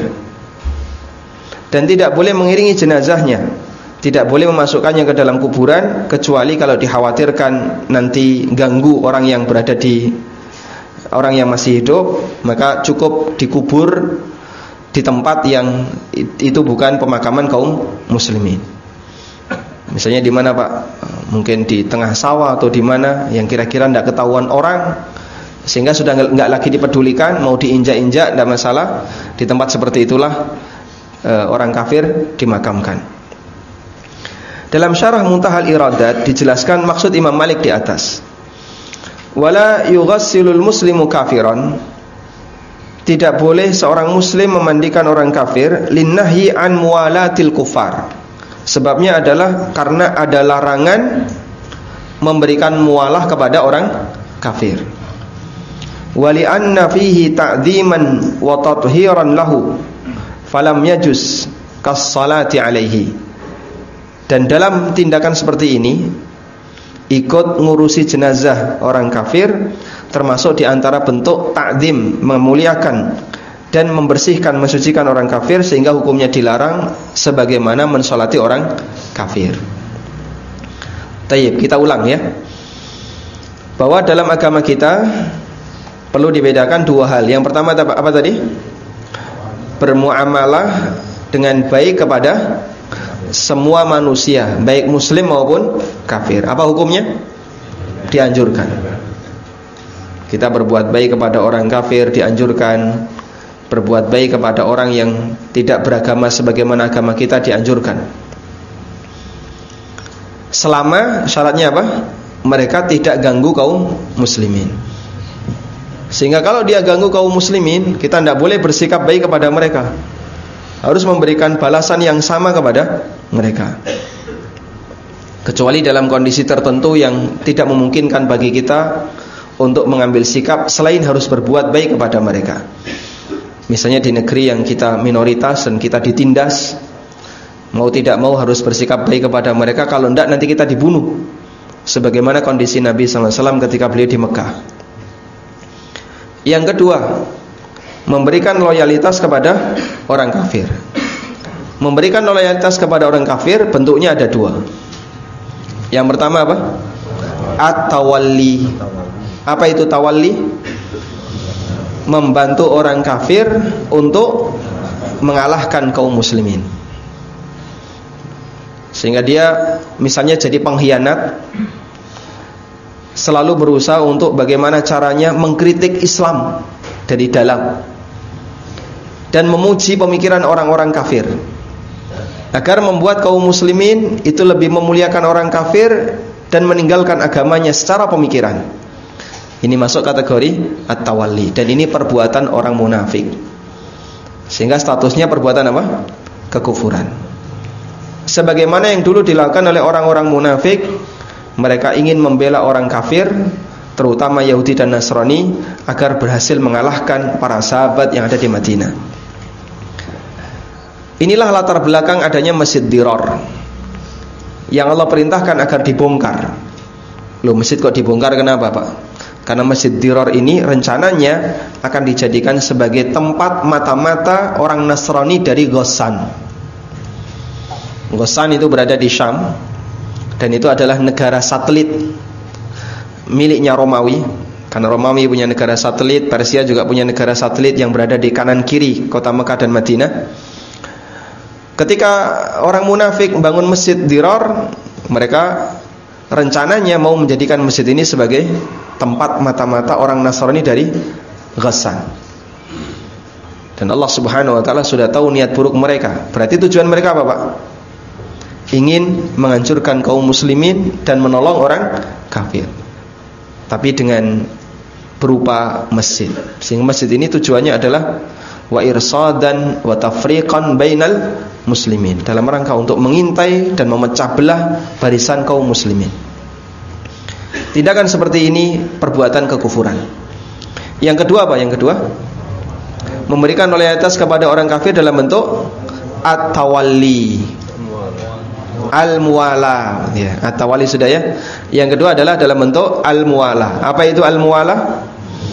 dan tidak boleh mengiringi jenazahnya, tidak boleh memasukkannya ke dalam kuburan, kecuali kalau dikhawatirkan nanti ganggu orang yang berada di orang yang masih hidup, maka cukup dikubur di tempat yang itu bukan pemakaman kaum muslimin. Misalnya di mana Pak? Mungkin di tengah sawah atau di mana yang kira-kira tidak ketahuan orang, sehingga sudah nggak lagi dipedulikan, mau diinjak-injak tidak masalah. Di tempat seperti itulah e, orang kafir dimakamkan. Dalam syarah Muntahal Iradat dijelaskan maksud Imam Malik di atas. Wala yughassilul muslimu kafiran, tidak boleh seorang muslim memandikan orang kafir, linnahyi an muwalatil kufar. Sebabnya adalah karena ada larangan memberikan mualah kepada orang kafir. Wali anna fihi ta'dhiman wa tathiran lahu falam yajuz kas-salati alaihi. Dan dalam tindakan seperti ini, ikut ngurusi jenazah orang kafir termasuk diantara bentuk ta'zim, memuliakan dan membersihkan, mensucikan orang kafir, sehingga hukumnya dilarang sebagaimana mensolati orang kafir. Tayyib, kita ulang ya, bahwa dalam agama kita perlu dibedakan dua hal. Yang pertama apa, apa tadi? Bermuamalah dengan baik kepada semua manusia, baik muslim maupun kafir. Apa hukumnya? Dianjurkan. Kita berbuat baik kepada orang kafir dianjurkan. Berbuat baik kepada orang yang tidak beragama sebagaimana agama kita dianjurkan. Selama syaratnya apa? Mereka tidak ganggu kaum muslimin. Sehingga kalau dia ganggu kaum muslimin, kita tidak boleh bersikap baik kepada mereka. Harus memberikan balasan yang sama kepada mereka. Kecuali dalam kondisi tertentu yang tidak memungkinkan bagi kita untuk mengambil sikap selain harus berbuat baik kepada mereka. Misalnya di negeri yang kita minoritas dan kita ditindas, mau tidak mau harus bersikap baik kepada mereka. Kalau tidak nanti kita dibunuh, sebagaimana kondisi Nabi sallallahu alaihi wasallam ketika beliau di Mekah. Yang kedua, memberikan loyalitas kepada orang kafir. Memberikan loyalitas kepada orang kafir bentuknya ada dua. Yang pertama apa? At-tawalli. Apa itu tawalli? Membantu orang kafir untuk mengalahkan kaum muslimin, sehingga dia misalnya jadi pengkhianat, selalu berusaha untuk bagaimana caranya mengkritik Islam dari dalam dan memuji pemikiran orang-orang kafir, agar membuat kaum muslimin itu lebih memuliakan orang kafir dan meninggalkan agamanya secara pemikiran. Ini masuk kategori at-tawalli, dan ini perbuatan orang munafik, sehingga statusnya perbuatan apa? Kekufuran. Sebagaimana yang dulu dilakukan oleh orang-orang munafik, mereka ingin membela orang kafir, terutama Yahudi dan Nasrani, agar berhasil mengalahkan para sahabat yang ada di Madinah. Inilah latar belakang adanya Masjid Dirar yang Allah perintahkan agar dibongkar. Loh, masjid kok dibongkar, kenapa Pak? Karena Masjid Dirar ini rencananya akan dijadikan sebagai tempat mata-mata orang Nasrani dari Ghassan. Ghassan itu berada di Syam, dan itu adalah negara satelit miliknya Romawi. Karena Romawi punya negara satelit, Persia juga punya negara satelit yang berada di kanan kiri kota Mekah dan Madinah. Ketika orang munafik membangun Masjid Dirar, mereka rencananya mau menjadikan masjid ini sebagai tempat mata-mata orang Nasrani dari Ghassan. Dan Allah Subhanahu wa taala sudah tahu niat buruk mereka. Berarti tujuan mereka apa, Pak? Ingin menghancurkan kaum muslimin dan menolong orang kafir. Tapi dengan berupa masjid. Sehingga masjid ini tujuannya adalah wa irsadan wa tafriqan bainal muslimin, dalam rangka untuk mengintai dan memecah belah barisan kaum muslimin. Tindakan seperti ini perbuatan kekufuran. Yang kedua apa? Yang kedua, memberikan loyalitas kepada orang kafir dalam bentuk at-tawalli, al-muwala, ya, at-tawalli sudah ya. Yang kedua adalah dalam bentuk al-muwala. Apa itu al-muwala?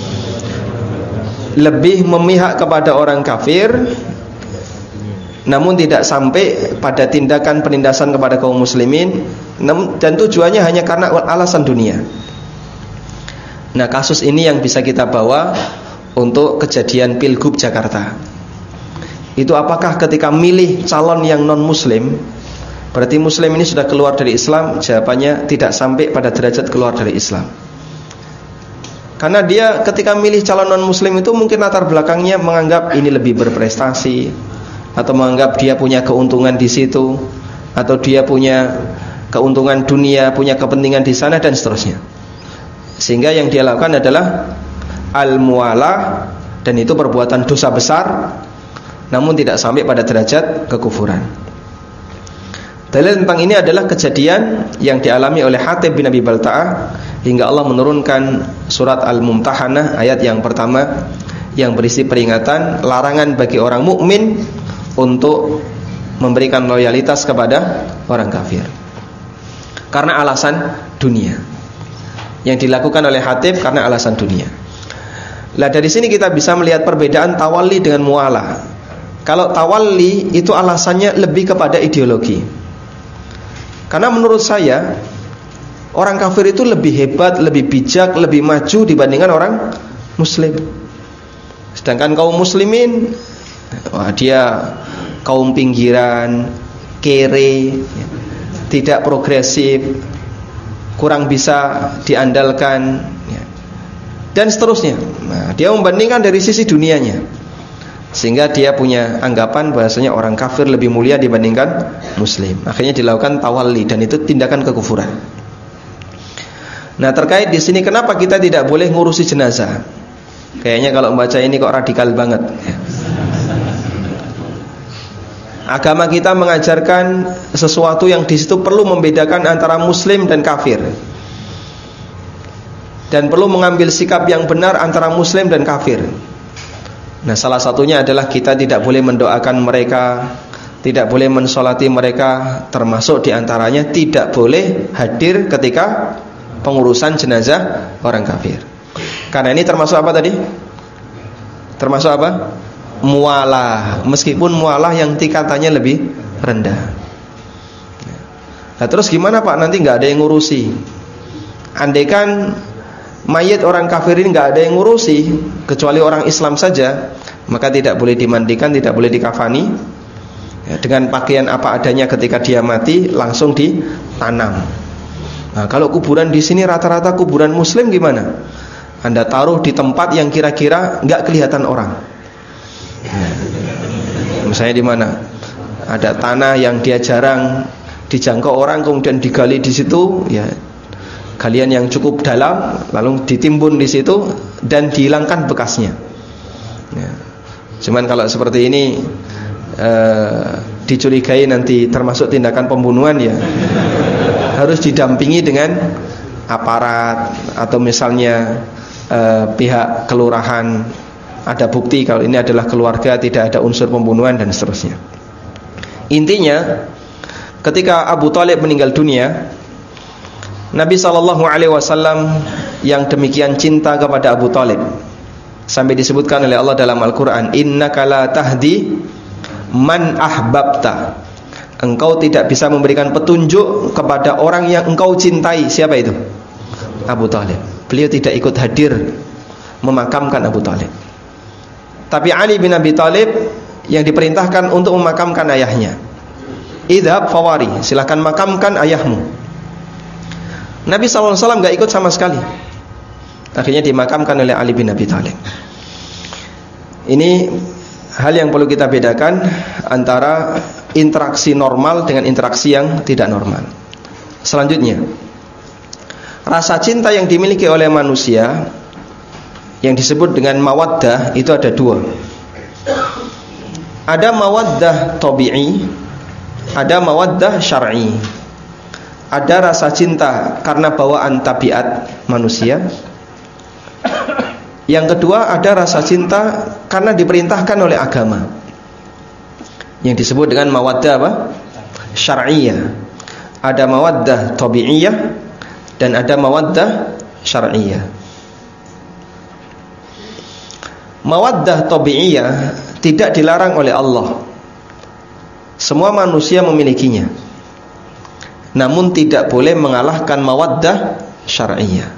Lebih memihak kepada orang kafir, namun tidak sampai pada tindakan penindasan kepada kaum muslimin, dan tujuannya hanya karena alasan dunia. Nah, kasus ini yang bisa kita bawa untuk kejadian Pilgub Jakarta. Itu apakah ketika milih calon yang non muslim, berarti muslim ini sudah keluar dari Islam? Jawabannya tidak sampai pada derajat keluar dari Islam. Karena dia ketika milih calon non muslim itu mungkin latar belakangnya menganggap ini lebih berprestasi, atau menganggap dia punya keuntungan di situ, atau dia punya keuntungan dunia, punya kepentingan di sana, dan seterusnya. Sehingga yang dia lakukan adalah al-muwalah, dan itu perbuatan dosa besar, namun tidak sampai pada derajat kekufuran. Dalil tentang ini adalah kejadian yang dialami oleh Hatib bin Abi Balta'ah, hingga Allah menurunkan surat Al-Mumtahanah ayat yang pertama yang berisi peringatan larangan bagi orang mukmin untuk memberikan loyalitas kepada orang kafir karena alasan dunia. Yang dilakukan oleh Hatib karena alasan dunia. Lah dari sini kita bisa melihat perbedaan tawalli dengan muwalah. Kalau tawalli itu alasannya lebih kepada ideologi. Karena menurut saya orang kafir itu lebih hebat, lebih bijak, lebih maju dibandingkan orang muslim. Sedangkan kaum muslimin, wah, dia kaum pinggiran, kere, tidak progresif, kurang bisa diandalkan, dan seterusnya. Nah, dia membandingkan dari sisi dunianya, sehingga dia punya anggapan bahasanya orang kafir lebih mulia dibandingkan muslim. Akhirnya dilakukan tawalli, dan itu tindakan kekufuran. Nah, terkait di sini kenapa kita tidak boleh ngurusi jenazah? Kayaknya kalau membaca ini kok radikal banget. Agama kita mengajarkan sesuatu yang di situ perlu membedakan antara muslim dan kafir, dan perlu mengambil sikap yang benar antara muslim dan kafir. Nah, salah satunya adalah kita tidak boleh mendoakan mereka, tidak boleh mensolati mereka, termasuk diantaranya tidak boleh hadir ketika pengurusan jenazah orang kafir. Karena ini termasuk apa tadi? Termasuk apa? Muwalah. Meskipun muwalah yang tingkatannya lebih rendah. Nah, terus gimana Pak? Nanti nggak ada yang ngurusi. Andaikan mayit orang kafir ini nggak ada yang ngurusi, kecuali orang Islam saja, maka tidak boleh dimandikan, tidak boleh dikafani, ya, dengan pakaian apa adanya ketika dia mati langsung ditanam. Nah, kalau kuburan di sini rata-rata kuburan muslim gimana? Anda taruh di tempat yang kira-kira nggak kelihatan orang. Ya. Misalnya di mana ada tanah yang dia jarang dijangkau orang, kemudian digali di situ, ya, galian yang cukup dalam, lalu ditimbun di situ dan dihilangkan bekasnya. Ya. Cuman kalau seperti ini eh, dicurigai nanti termasuk tindakan pembunuhan, ya harus didampingi dengan aparat, atau misalnya eh, pihak kelurahan ada bukti kalau ini adalah keluarga, tidak ada unsur pembunuhan, dan seterusnya. Intinya, ketika Abu Thalib meninggal dunia, Nabi shallallahu alaihi wasallam yang demikian cinta kepada Abu Thalib, sampai disebutkan oleh Allah dalam Al-Quran, innaka la tahdi man ahbabta, engkau tidak bisa memberikan petunjuk kepada orang yang engkau cintai. Siapa itu? Abu Thalib. Beliau tidak ikut hadir memakamkan Abu Thalib. Tapi Ali bin Abi Thalib yang diperintahkan untuk memakamkan ayahnya. Idhab fawari, silakan makamkan ayahmu. Nabi shallallahu alaihi wasallam gak ikut sama sekali. Akhirnya dimakamkan oleh Ali bin Abi Thalib. Ini hal yang perlu kita bedakan antara interaksi normal dengan interaksi yang tidak normal. Selanjutnya, rasa cinta yang dimiliki oleh manusia yang disebut dengan mawaddah itu ada dua. Ada mawaddah tabi'i, ada mawaddah syar'i. Ada rasa cinta karena bawaan tabiat manusia. Yang kedua, ada rasa cinta karena diperintahkan oleh agama, yang disebut dengan mawaddah apa? Syar'iyah. Ada mawaddah tabi'iyah dan ada mawaddah syar'iyah. Mawaddah tabi'iyah tidak dilarang oleh Allah. Semua manusia memilikinya. Namun tidak boleh mengalahkan mawaddah syar'iyah.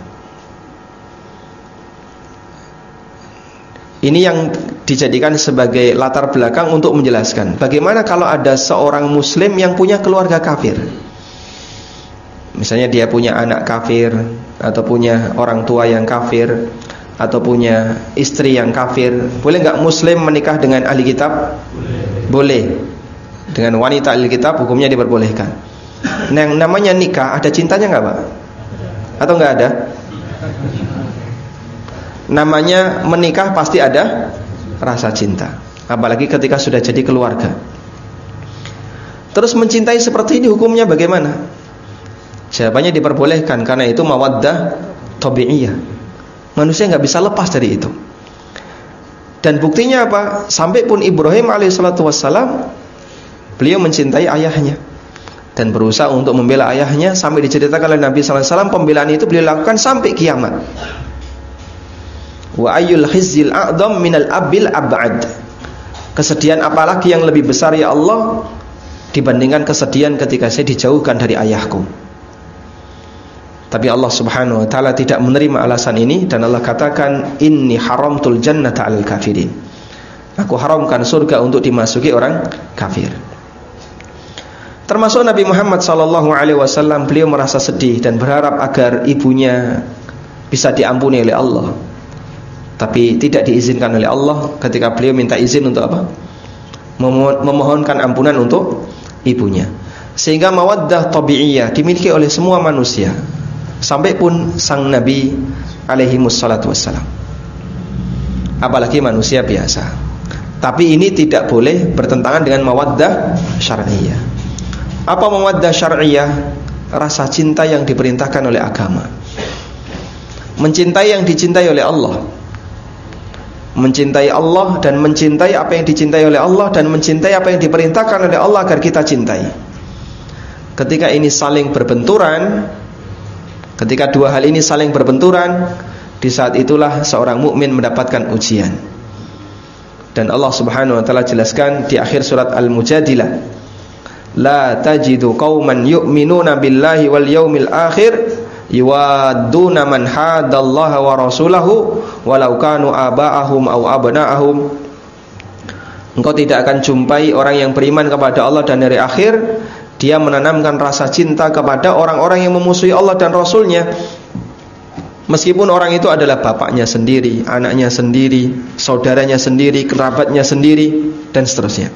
Ini yang dijadikan sebagai latar belakang untuk menjelaskan bagaimana kalau ada seorang muslim yang punya keluarga kafir. Misalnya dia punya anak kafir, atau punya orang tua yang kafir, atau punya istri yang kafir. Boleh nggak muslim menikah dengan ahli kitab? Boleh. Boleh. Dengan wanita ahli kitab hukumnya diperbolehkan. Nah, yang namanya nikah ada cintanya nggak, Pak? Atau nggak ada? Namanya menikah pasti ada rasa cinta, apalagi ketika sudah jadi keluarga. Terus mencintai seperti ini hukumnya bagaimana? Jawabannya diperbolehkan, karena itu mawaddah tabi'iyah. Manusia nggak bisa lepas dari itu. Dan buktinya apa? Sampai pun Ibrahim alaihissalatu wassalam, beliau mencintai ayahnya dan berusaha untuk membela ayahnya, sampai diceritakan oleh Nabi sallallahu alaihi wasallam pembelaan itu beliau lakukan sampai kiamat. Wa ayyul khizyil a'dham minal abil ab'ad. Kesedihan apalagi yang lebih besar ya Allah dibandingkan kesedihan ketika saya dijauhkan dari ayahku. Tapi Allah subhanahu wa ta'ala tidak menerima alasan ini, dan Allah katakan, inni haramtul jannata 'alal kafirin. Aku haramkan surga untuk dimasuki orang kafir. Termasuk Nabi Muhammad sallallahu alaihi wasallam, beliau merasa sedih dan berharap agar ibunya bisa diampuni oleh Allah. Tapi tidak diizinkan oleh Allah ketika beliau minta izin untuk apa? Memohonkan ampunan untuk ibunya. Sehingga mawaddah tabi'iyah dimiliki oleh semua manusia, sampai pun sang Nabi alaihi wassalatu wassalam, apalagi manusia biasa. Tapi ini tidak boleh bertentangan dengan mawaddah syar'iyah. Apa mawaddah syar'iyah? Rasa cinta yang diperintahkan oleh agama, mencintai yang dicintai oleh Allah, mencintai Allah dan mencintai apa yang dicintai oleh Allah, dan mencintai apa yang diperintahkan oleh Allah agar kita cintai. Ketika ini saling berbenturan, ketika dua hal ini saling berbenturan, di saat itulah seorang mukmin mendapatkan ujian. Dan Allah Subhanahu wa taala jelaskan di akhir surat Al-Mujadilah, la tajidu qauman yu'minuna billahi wal yaumil akhir yuwadduna man hadallaha wa rasulahu walau kanu aba'ahum aw abna'ahum. Engkau tidak akan jumpai orang yang beriman kepada Allah dan hari akhir, dia menanamkan rasa cinta kepada orang-orang yang memusuhi Allah dan Rasulnya, meskipun orang itu adalah bapaknya sendiri, anaknya sendiri, saudaranya sendiri, kerabatnya sendiri, dan seterusnya.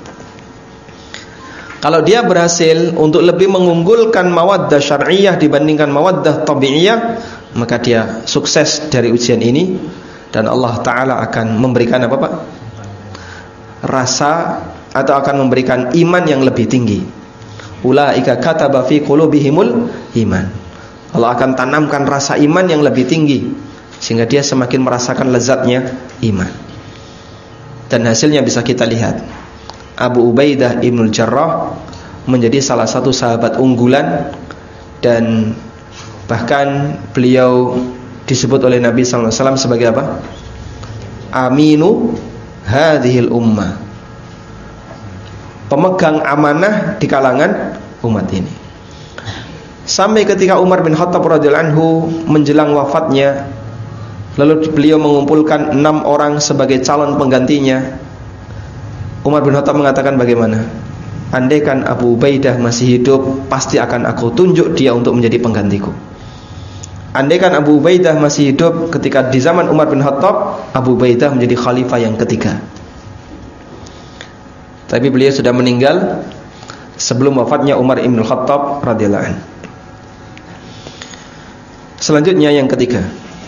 Kalau dia berhasil untuk lebih mengunggulkan mawaddah syar'iyah dibandingkan mawaddah tabi'iyah, maka dia sukses dari ujian ini, dan Allah Ta'ala akan memberikan apa Pak? Rasa, atau akan memberikan iman yang lebih tinggi. Ulaika kataba fi qulubihimul iman. Allah akan tanamkan rasa iman yang lebih tinggi, sehingga dia semakin merasakan lezatnya iman. Dan hasilnya bisa kita lihat. Abu Ubaidah Ibnul Jarrah menjadi salah satu sahabat unggulan, dan bahkan beliau disebut oleh Nabi sallallahu alaihi wasallam sebagai apa? Aminu hadhil ummah, pemegang amanah di kalangan umat ini. Sampai ketika Umar bin Khattab radhiyallahu anhu menjelang wafatnya, lalu beliau mengumpulkan enam orang sebagai calon penggantinya. Umar bin Khattab mengatakan bagaimana? Andaikan Abu Ubaidah masih hidup, pasti akan aku tunjuk dia untuk menjadi penggantiku. Andaikan Abu Ubaidah masih hidup ketika di zaman Umar bin Khattab, Abu Ubaidah menjadi khalifah yang ketiga. Tapi beliau sudah meninggal sebelum wafatnya Umar bin Khattab radhiyallahu anhu. Selanjutnya yang ketiga.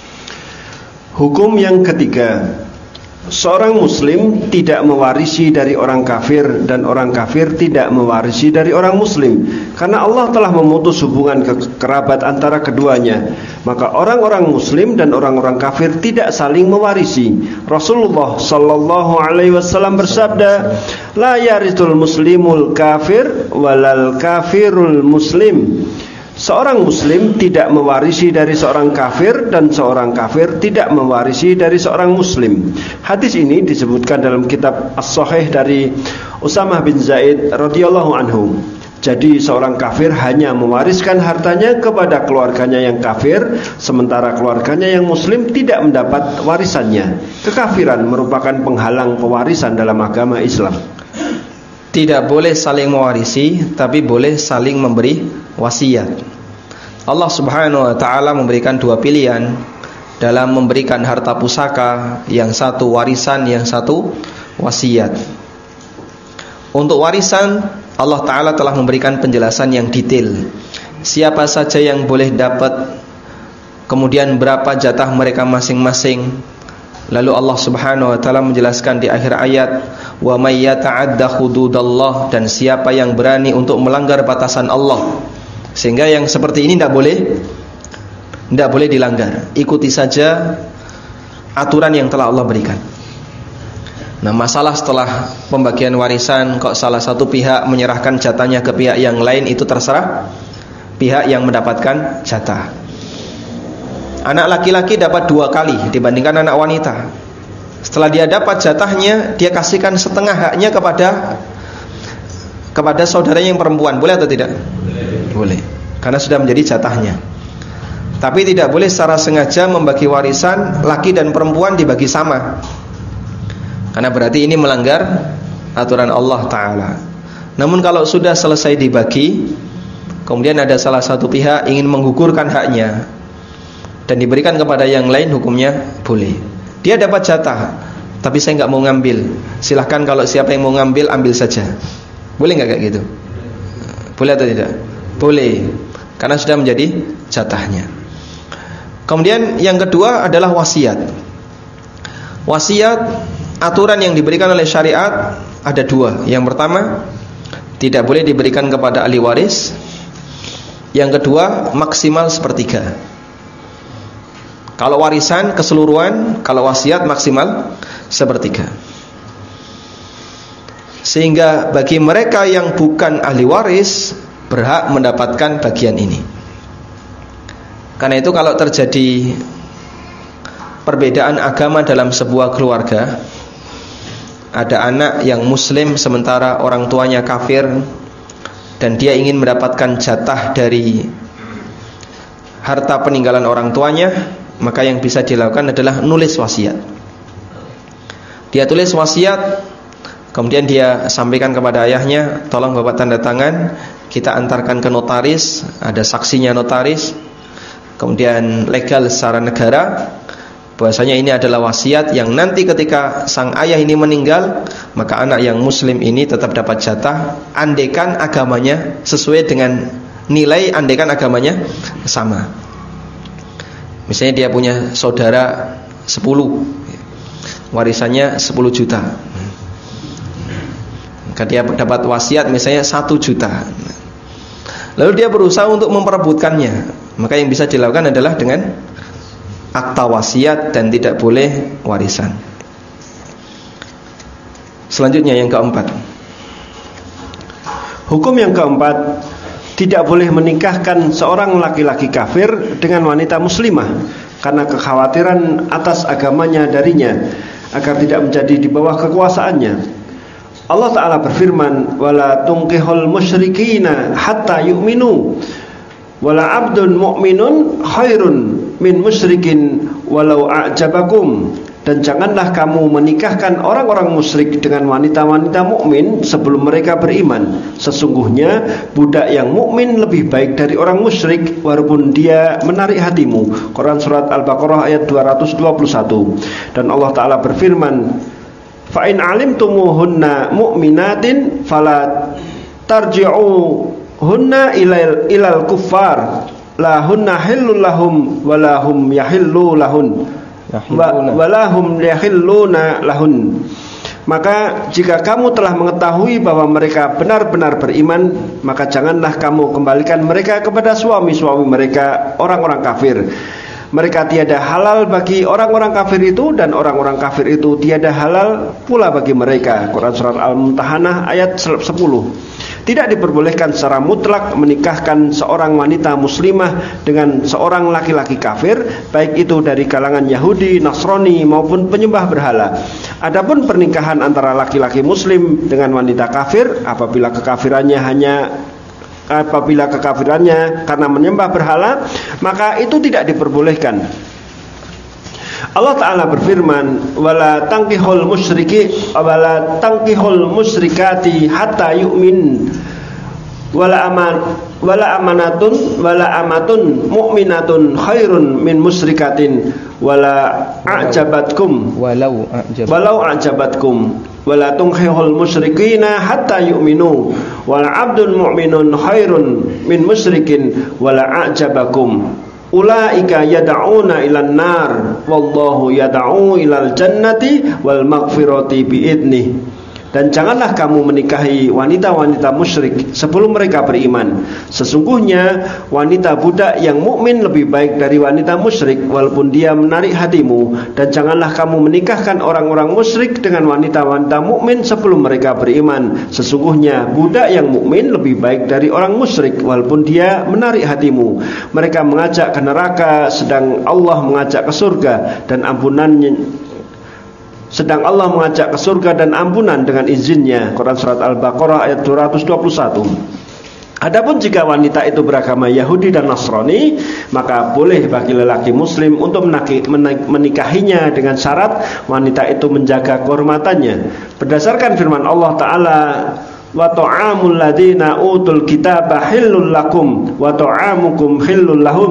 Hukum yang ketiga, seorang muslim tidak mewarisi dari orang kafir dan orang kafir tidak mewarisi dari orang muslim, karena Allah telah memutus hubungan kerabat antara keduanya. Maka orang-orang muslim dan orang-orang kafir tidak saling mewarisi. Rasulullah sallallahu alaihi wasallam bersabda, la yarithul muslimul kafir walal kafirul muslim. Seorang muslim tidak mewarisi dari seorang kafir dan seorang kafir tidak mewarisi dari seorang muslim. Hadis ini disebutkan dalam kitab As-Sahih dari Usamah bin Zaid radhiyallahu anhu. Jadi seorang kafir hanya mewariskan hartanya kepada keluarganya yang kafir, sementara keluarganya yang muslim tidak mendapat warisannya. Kekafiran merupakan penghalang pewarisan dalam agama Islam. Tidak boleh saling mewarisi, tapi boleh saling memberi wasiat. Allah Subhanahu wa ta'ala memberikan dua pilihan dalam memberikan harta pusaka, yang satu warisan, yang satu wasiat. Untuk warisan, Allah Ta'ala telah memberikan penjelasan yang detail. Siapa saja yang boleh dapat, kemudian berapa jatah mereka masing-masing. Lalu Allah Subhanahu wa ta'ala menjelaskan di akhir ayat, wa may yata'adda hududallah, dan siapa yang berani untuk melanggar batasan Allah. Sehingga yang seperti ini tidak boleh tidak boleh dilanggar. Ikuti saja aturan yang telah Allah berikan. Nah, masalah setelah pembagian warisan, kok salah satu pihak menyerahkan jatahnya ke pihak yang lain, itu terserah pihak yang mendapatkan jatah. Anak laki-laki dapat dua kali dibandingkan anak wanita. Setelah dia dapat jatahnya, dia kasihkan setengah haknya kepada kepada saudaranya yang perempuan. Boleh atau tidak? Boleh, karena sudah menjadi jatahnya. Tapi tidak boleh secara sengaja membagi warisan laki dan perempuan dibagi sama, karena berarti ini melanggar aturan Allah Ta'ala. Namun kalau sudah selesai dibagi, kemudian ada salah satu pihak ingin menggugurkan haknya dan diberikan kepada yang lain, hukumnya boleh. Dia dapat jatah, tapi saya nggak mau ngambil. Silahkan, kalau siapa yang mau ngambil, ambil saja. Boleh nggak kayak gitu? Boleh atau tidak? Boleh, karena sudah menjadi jatahnya. Kemudian yang kedua adalah wasiat. Wasiat, aturan yang diberikan oleh syariat ada dua. Yang pertama, tidak boleh diberikan kepada ahli waris. Yang kedua, maksimal sepertiga. Kalau warisan keseluruhan, kalau wasiat maksimal sepertiga. Sehingga bagi mereka yang bukan ahli waris berhak mendapatkan bagian ini. Karena itu kalau terjadi perbedaan agama dalam sebuah keluarga, ada anak yang muslim sementara orang tuanya kafir, dan dia ingin mendapatkan jatah dari harta peninggalan orang tuanya, maka yang bisa dilakukan adalah nulis wasiat. Dia tulis wasiat, kemudian dia sampaikan kepada ayahnya, tolong bapak tanda tangan, kita antarkan ke notaris, ada saksinya notaris, kemudian legal secara negara, bahwasanya ini adalah wasiat yang nanti ketika sang ayah ini meninggal, maka anak yang muslim ini tetap dapat jatah, andaikan agamanya sesuai dengan nilai, andaikan agamanya sama. Misalnya dia punya saudara sepuluh, warisannya sepuluh juta, maka dia dapat wasiat misalnya satu juta. Lalu dia berusaha untuk memperebutkannya, maka yang bisa dilakukan adalah dengan akta wasiat dan tidak boleh warisan. Selanjutnya yang keempat. Hukum yang keempat, tidak boleh menikahkan seorang laki-laki kafir dengan wanita muslimah, karena kekhawatiran atas agamanya darinya, agar tidak menjadi di bawah kekuasaannya. Allah Ta'ala berfirman, wala tunkihul musyrikina hatta yu'minu wala abdun mu'minun khairun min musyrikin walau a'jabakum. Dan janganlah kamu menikahkan orang-orang musyrik dengan wanita-wanita mukmin sebelum mereka beriman. Sesungguhnya budak yang mukmin lebih baik dari orang musyrik walaupun dia menarik hatimu. Quran surat Al-Baqarah ayat dua ratus dua puluh satu. Dan Allah Ta'ala berfirman, fa in alimtumuhunna mu'minatin fala tarji'uhunna ilal ilal kuffar la hunna hillul lahum wala hum yahillu lahun walahum yahilluna lahun. Maka jika kamu telah mengetahui bahwa mereka benar-benar beriman, maka janganlah kamu kembalikan mereka kepada suami-suami mereka orang-orang kafir. Mereka tiada halal bagi orang-orang kafir itu, dan orang-orang kafir itu tiada halal pula bagi mereka. Quran surat Al-Mumtahanah ayat sepuluh. Tidak diperbolehkan secara mutlak menikahkan seorang wanita muslimah dengan seorang laki-laki kafir, baik itu dari kalangan Yahudi, Nasrani maupun penyembah berhala. Adapun pernikahan antara laki-laki muslim dengan wanita kafir, apabila kekafirannya hanya apabila kekafirannya karena menyembah berhala, maka itu tidak diperbolehkan. Allah Ta'ala berfirman, wala tankihul musyriki wala tankihul musyrikati hatta yu'min wala aman wala amanatun wala amatun mu'minatun khairun min musyrikatin wala a'jabatkum walau a'jabatkum walau a'jabatkum wala tunkihul musyrikina hatta yu'minu wala abdun mu'minun khairun min musyrikin wala a'jabakum. Ulaika yad'una ilan nar wallahu yad'u ilal jannati wal maghfirati biidnih. Dan janganlah kamu menikahi wanita-wanita musyrik sebelum mereka beriman. Sesungguhnya wanita budak yang mukmin lebih baik dari wanita musyrik walaupun dia menarik hatimu. Dan janganlah kamu menikahkan orang-orang musyrik dengan wanita-wanita mukmin sebelum mereka beriman. Sesungguhnya budak yang mukmin lebih baik dari orang musyrik walaupun dia menarik hatimu. Mereka mengajak ke neraka sedang Allah mengajak ke surga dan ampunannya Sedang Allah mengajak ke surga dan ampunan dengan izinnya. Quran surat Al-Baqarah ayat dua ratus dua puluh satu. Adapun jika wanita itu beragama Yahudi dan Nasrani, maka boleh bagi lelaki muslim untuk menikahinya dengan syarat wanita itu menjaga kehormatannya. Berdasarkan firman Allah Ta'ala, wa ta'amul ladzina utul kitaba hillul lakum wa ta'amukum hillul lahum.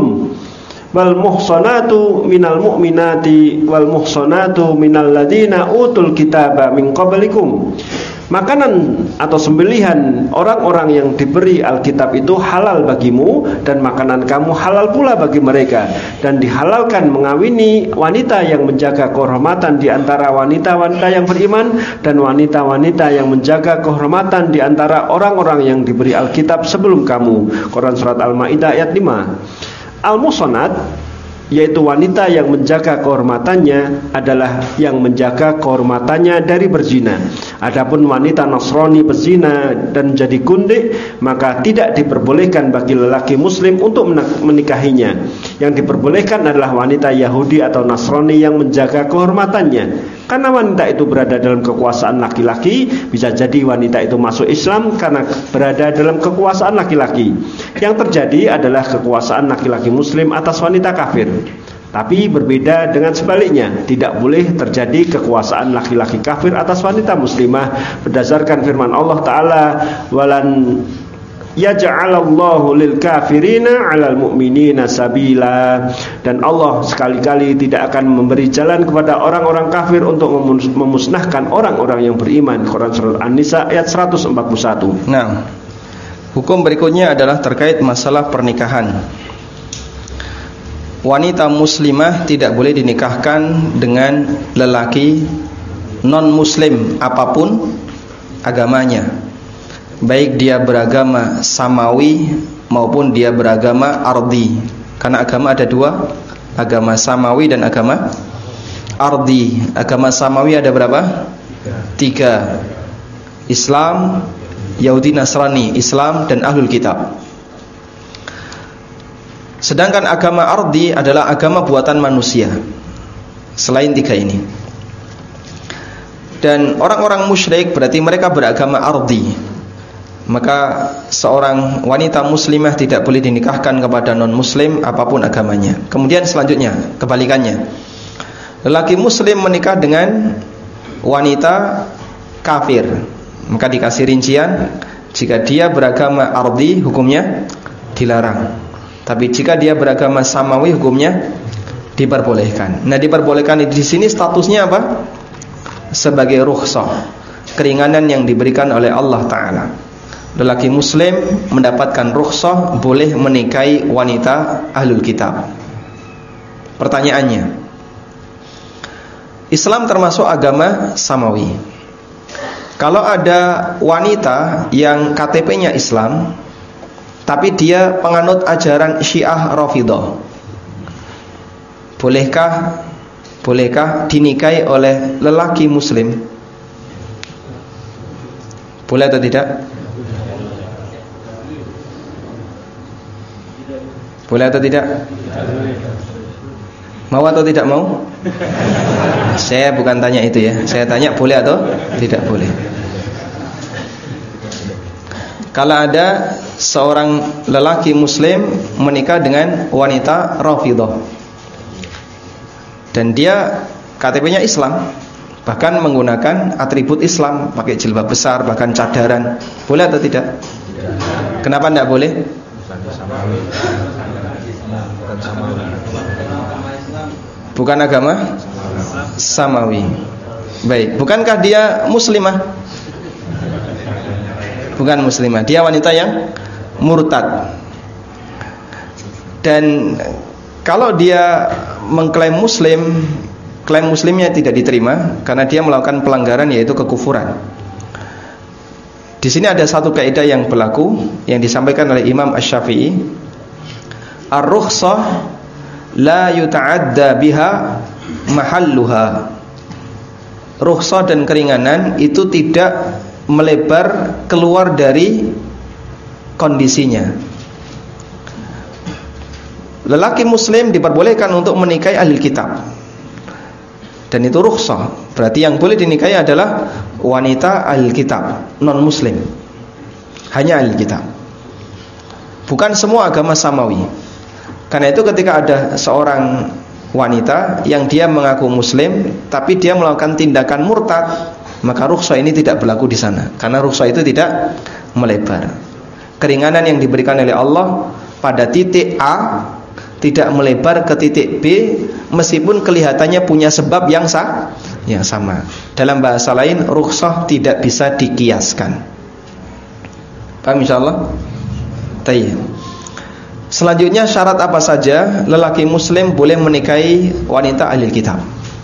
Wal muhsanatu minal mu'minati wal muhsanatu minal ladina utul kitaba min qablikum. Makanan atau sembelihan orang-orang yang diberi Alkitab itu halal bagimu, dan makanan kamu halal pula bagi mereka. Dan dihalalkan mengawini wanita yang menjaga kehormatan di antara wanita-wanita yang beriman, dan wanita-wanita yang menjaga kehormatan di antara orang-orang yang diberi Alkitab sebelum kamu. Quran surat Al-Maidah ayat lima. Al-Muhsanat, yaitu wanita yang menjaga kehormatannya, adalah yang menjaga kehormatannya dari berzina. Adapun wanita Nasrani berzina dan jadi gundik, maka tidak diperbolehkan bagi lelaki muslim untuk menikahinya. Yang diperbolehkan adalah wanita Yahudi atau Nasrani yang menjaga kehormatannya. Karena wanita itu berada dalam kekuasaan laki-laki, bisa jadi wanita itu masuk Islam karena berada dalam kekuasaan laki-laki. Yang terjadi adalah kekuasaan laki-laki muslim atas wanita kafir. Tapi berbeda dengan sebaliknya, tidak boleh terjadi kekuasaan laki-laki kafir atas wanita muslimah. Berdasarkan firman Allah Ta'ala, walan yaj'alallahu lil kafirina 'alal mu'minina sabila. Dan Allah sekali-kali tidak akan memberi jalan kepada orang-orang kafir untuk memusnahkan orang-orang yang beriman. Quran surah An-Nisa ayat seratus empat puluh satu. Nah, hukum berikutnya adalah terkait masalah pernikahan. Wanita muslimah tidak boleh dinikahkan dengan lelaki non-muslim apapun agamanya, baik dia beragama samawi maupun dia beragama ardi. Karena agama ada dua, agama samawi dan agama ardi. Agama samawi ada berapa? Tiga. Islam, Yahudi, Nasrani. Islam dan Ahlul Kitab. Sedangkan agama ardi adalah agama buatan manusia selain tiga ini. Dan orang-orang musyrik berarti mereka beragama ardi. Maka seorang wanita muslimah tidak boleh dinikahkan kepada non-muslim apapun agamanya. Kemudian selanjutnya kebalikannya, lelaki muslim menikah dengan wanita kafir, maka dikasih rincian, jika dia beragama ardi hukumnya dilarang. Tapi jika dia beragama samawi hukumnya diperbolehkan. Nah, diperbolehkan di sini statusnya apa? Sebagai rukhsah, keringanan yang diberikan oleh Allah Ta'ala. Lelaki muslim mendapatkan rukhsah boleh menikahi wanita ahlul kitab. Pertanyaannya, Islam termasuk agama samawi. Kalau ada wanita yang K T P-nya Islam tapi dia penganut ajaran Syiah Rafidhah, bolehkah bolehkah dinikahi oleh lelaki muslim? Boleh atau tidak? Boleh atau tidak? Mau atau tidak mau? Saya bukan tanya itu ya. Saya tanya boleh atau tidak boleh. Kalau ada seorang lelaki muslim menikah dengan wanita Rafidhah dan dia K T P-nya Islam, bahkan menggunakan atribut Islam, pakai jilbab besar, bahkan cadaran, boleh atau tidak? Kenapa tidak boleh? Bukan agama samawi. Baik, bukankah dia muslimah? Bukan muslimah, dia wanita yang murtad. Dan kalau dia mengklaim muslim, klaim muslimnya tidak diterima karena dia melakukan pelanggaran, yaitu kekufuran. Di sini ada satu kaidah yang berlaku yang disampaikan oleh Imam Asy-Syafi'i. Ar-rukhsah la yuta'adda biha mahalluha. Rukhsah dan keringanan itu tidak melebar keluar dari kondisinya. Lelaki muslim diperbolehkan untuk menikahi ahli kitab, dan itu rukhsah. Berarti yang boleh dinikahi adalah wanita ahli kitab, non muslim, hanya ahli kitab, bukan semua agama samawi. Karena itu ketika ada seorang wanita yang dia mengaku muslim tapi dia melakukan tindakan murtad, maka rukhsah ini tidak berlaku di sana, karena rukhsah itu tidak melebar. Keringanan yang diberikan oleh Allah pada titik A tidak melebar ke titik B, meskipun kelihatannya punya sebab yang sah, yang sama. Dalam bahasa lain, rukhsah tidak bisa dikiaskan. Paham insyaallah? Tayyib. Selanjutnya, syarat apa saja lelaki muslim boleh menikahi wanita ahli kitab?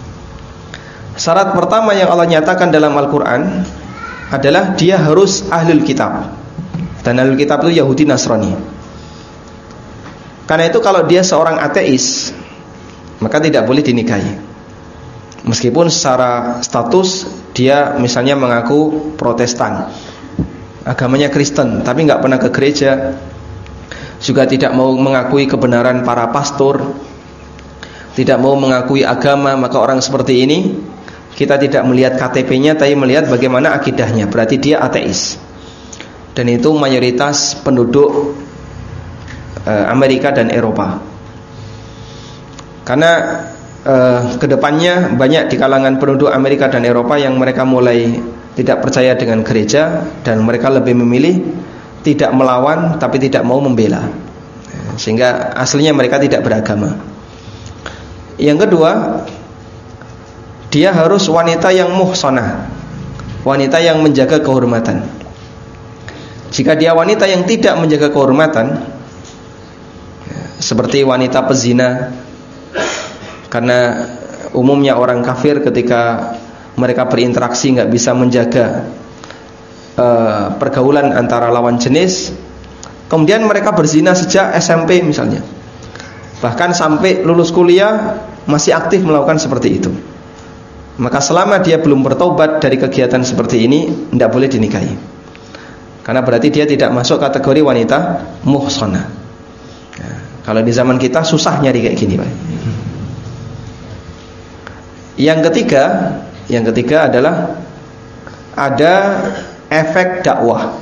Syarat pertama yang Allah nyatakan dalam Al-Quran adalah dia harus ahlul kitab. Dan ahlul kitab itu Yahudi Nasrani. Karena itu kalau dia seorang ateis, maka tidak boleh dinikahi. Meskipun secara status dia misalnya mengaku Protestan, agamanya Kristen, tapi nggak pernah ke gereja, juga tidak mau mengakui kebenaran para pastor, tidak mau mengakui agama, maka orang seperti ini kita tidak melihat K T P-nya, tapi melihat bagaimana akidahnya. Berarti dia ateis. Dan itu mayoritas penduduk eh, Amerika dan Eropa. Karena eh, kedepannya banyak di kalangan penduduk Amerika dan Eropa yang mereka mulai tidak percaya dengan gereja, dan mereka lebih memilih tidak melawan tapi tidak mau membela, sehingga aslinya mereka tidak beragama. Yang kedua, dia harus wanita yang muhsanah, wanita yang menjaga kehormatan. Jika dia wanita yang tidak menjaga kehormatan, seperti wanita pezina, karena umumnya orang kafir ketika mereka berinteraksi nggak bisa menjaga uh, pergaulan antara lawan jenis, kemudian mereka berzina sejak S M P misalnya, bahkan sampai lulus kuliah masih aktif melakukan seperti itu, maka selama dia belum bertobat dari kegiatan seperti ini, tidak boleh dinikahi, karena berarti dia tidak masuk kategori wanita muhsanah. Kalau di zaman kita susah nyari kayak gini, Pak. Yang ketiga, yang ketiga adalah ada efek dakwah.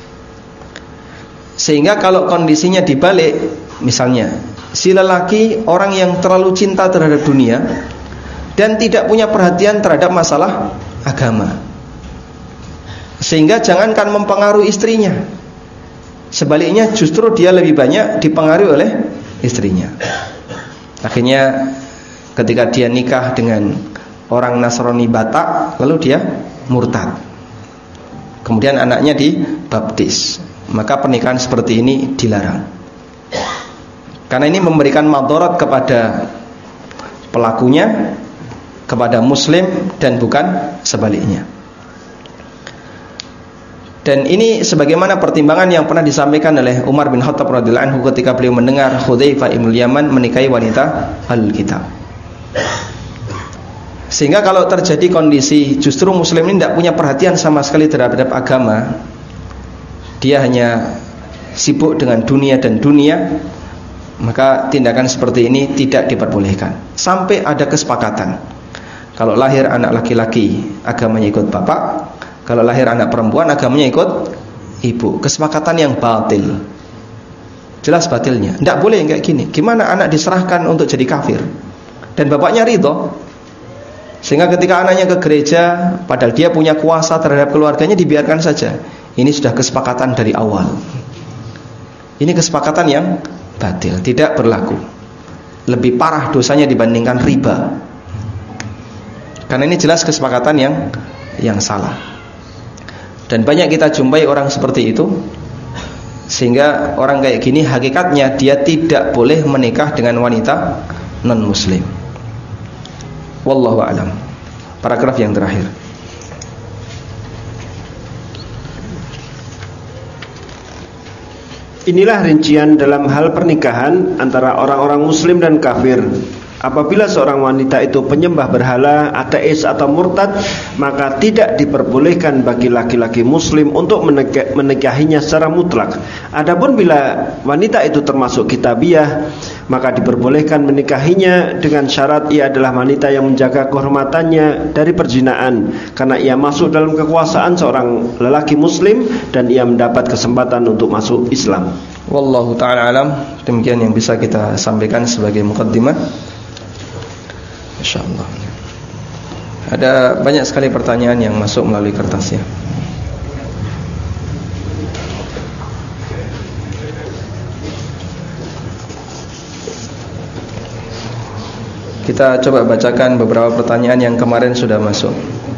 Sehingga kalau kondisinya dibalik, misalnya si lelaki orang yang terlalu cinta terhadap dunia dan tidak punya perhatian terhadap masalah agama, sehingga jangankan mempengaruhi istrinya, sebaliknya justru dia lebih banyak dipengaruhi oleh istrinya. Akhirnya ketika dia nikah dengan orang Nasrani Batak, lalu dia murtad, kemudian anaknya dibaptis, maka pernikahan seperti ini dilarang, karena ini memberikan madarat kepada pelakunya, kepada muslim, dan bukan sebaliknya. Dan ini sebagaimana pertimbangan yang pernah disampaikan oleh Umar bin Khattab radhiyallahu anhu ketika beliau mendengar Hudzaifah ibn Yaman menikahi wanita Ahlul Kitab. Sehingga kalau terjadi kondisi justru muslim ini tidak punya perhatian sama sekali terhadap agama, dia hanya sibuk dengan dunia dan dunia, maka tindakan seperti ini tidak diperbolehkan. Sampai ada kesepakatan, kalau lahir anak laki-laki agamanya ikut bapak, kalau lahir anak perempuan agamanya ikut ibu. Kesepakatan yang batil, jelas batilnya. Tidak boleh kayak gini. Gimana anak diserahkan untuk jadi kafir dan bapaknya ridho, sehingga ketika anaknya ke gereja padahal dia punya kuasa terhadap keluarganya, dibiarkan saja. Ini sudah kesepakatan dari awal. Ini kesepakatan yang batil, tidak berlaku. Lebih parah dosanya dibandingkan riba, karena ini jelas kesepakatan yang yang salah. Dan banyak kita jumpai orang seperti itu, sehingga orang kayak gini hakikatnya dia tidak boleh menikah dengan wanita non muslim. Wallahu a'lam. Paragraf yang terakhir. Inilah rincian dalam hal pernikahan antara orang-orang muslim dan kafir. Apabila seorang wanita itu penyembah berhala, ateis atau murtad, maka tidak diperbolehkan bagi laki-laki muslim untuk menikah, menikahinya secara mutlak. Adapun bila wanita itu termasuk kitabiah, maka diperbolehkan menikahinya dengan syarat ia adalah wanita yang menjaga kehormatannya dari perzinaan, karena ia masuk dalam kekuasaan seorang lelaki muslim dan ia mendapat kesempatan untuk masuk Islam. Wallahu ta'ala alam. Demikian yang bisa kita sampaikan sebagai muqaddimah. InsyaAllah. Ada banyak sekali pertanyaan yang masuk melalui kertasnya. Kita coba bacakan beberapa pertanyaan yang kemarin sudah masuk.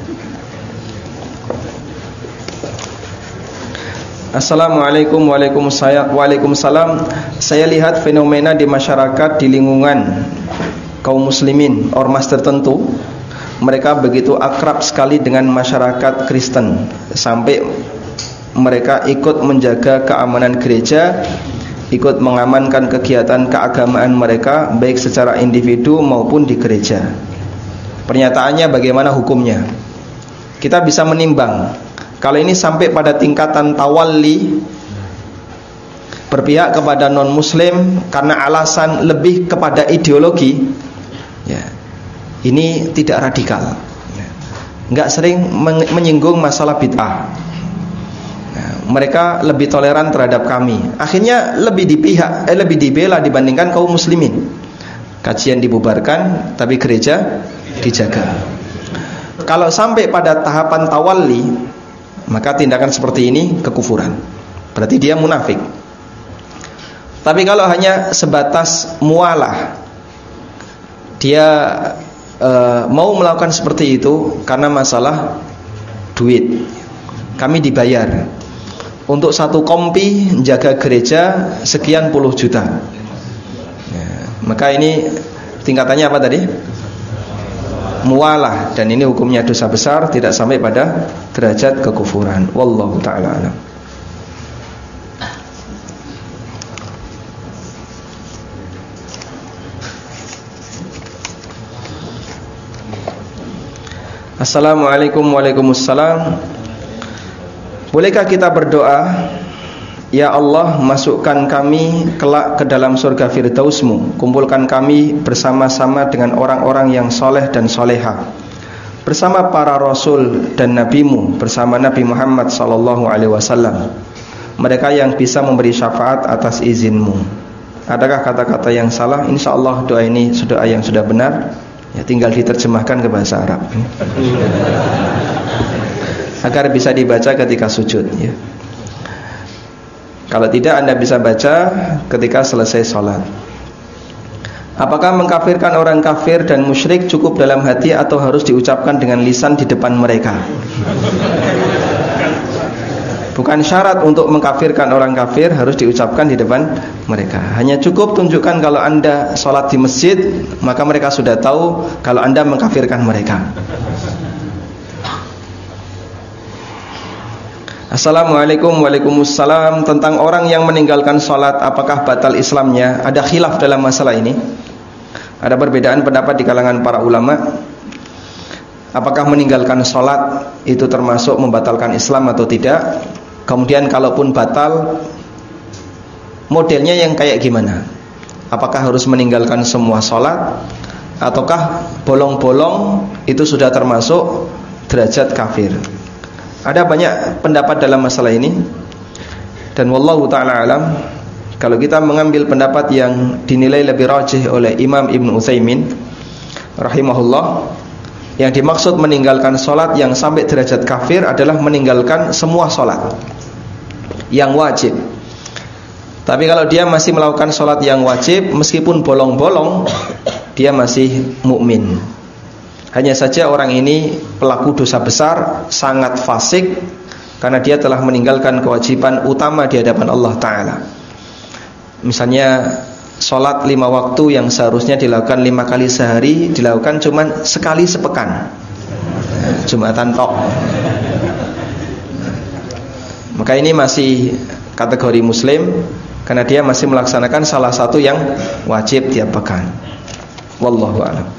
Assalamualaikum. Waalaikumsalam. Saya lihat fenomena di masyarakat di lingkungan kaum muslimin, ormas tertentu, mereka begitu akrab sekali dengan masyarakat Kristen, sampai mereka ikut menjaga keamanan gereja, ikut mengamankan kegiatan keagamaan mereka, baik secara individu maupun di gereja. Pernyataannya bagaimana hukumnya? Kita bisa menimbang, kalau ini sampai pada tingkatan tawalli, berpihak kepada non muslim karena alasan lebih kepada ideologi, ya, ini tidak radikal, nggak sering menyinggung masalah bid'ah. Nah, mereka lebih toleran terhadap kami, akhirnya lebih dipihak, eh, lebih dibela dibandingkan kaum muslimin. Kajian dibubarkan, tapi gereja dijaga. Kalau sampai pada tahapan tawalli, maka tindakan seperti ini kekufuran, berarti dia munafik. Tapi kalau hanya sebatas mualah, dia e, mau melakukan seperti itu karena masalah duit, kami dibayar untuk satu kompi jaga gereja sekian puluh juta, ya, maka ini tingkatannya apa tadi? Mualah, dan ini hukumnya dosa besar, tidak sampai pada derajat kekufuran. Wallahu ta'ala alam. Assalamualaikum. Waalaikumsalam. Bolehkah kita berdoa Ya Allah, masukkan kami kelak ke dalam surga Firdaus-Mu. Kumpulkan kami bersama-sama dengan orang-orang yang soleh dan soleha, bersama para rasul dan nabi-Mu, bersama Nabi Muhammad sallallahu alaihi wasallam, mereka yang bisa memberi syafaat atas izin-Mu. Adakah kata-kata yang salah? Insyaallah doa ini doa yang sudah benar. Ya, tinggal diterjemahkan ke bahasa Arab agar bisa dibaca ketika sujud, ya. Kalau tidak, Anda bisa baca ketika selesai sholat. Apakah mengkafirkan orang kafir dan musyrik cukup dalam hati atau harus diucapkan dengan lisan di depan mereka? Bukan syarat untuk mengkafirkan orang kafir harus diucapkan di depan mereka. Hanya cukup tunjukkan kalau Anda sholat di masjid, maka mereka sudah tahu kalau Anda mengkafirkan mereka. Assalamualaikum. Waalaikumsalam. Tentang orang yang meninggalkan sholat, apakah batal Islamnya? Ada khilaf dalam masalah ini. Ada perbedaan pendapat di kalangan para ulama. Apakah meninggalkan sholat itu termasuk membatalkan Islam atau tidak? Kemudian kalaupun batal, modelnya yang kayak gimana? Apakah harus meninggalkan semua sholat, ataukah bolong-bolong itu sudah termasuk derajat kafir? Ada banyak pendapat dalam masalah ini, dan wallahu ta'ala alam, kalau kita mengambil pendapat yang dinilai lebih rajih oleh Imam Ibn Utsaimin rahimahullah, yang dimaksud meninggalkan sholat yang sampai derajat kafir adalah meninggalkan semua sholat yang wajib. Tapi kalau dia masih melakukan sholat yang wajib, meskipun bolong-bolong, dia masih mukmin. Hanya saja orang ini pelaku dosa besar, sangat fasik, karena dia telah meninggalkan kewajiban utama di hadapan Allah Ta'ala. Misalnya sholat lima waktu yang seharusnya dilakukan lima kali sehari, dilakukan cuma sekali sepekan, Jumatan tok. Maka ini masih kategori muslim, karena dia masih melaksanakan salah satu yang wajib tiap pekan. Wallahu a'lam.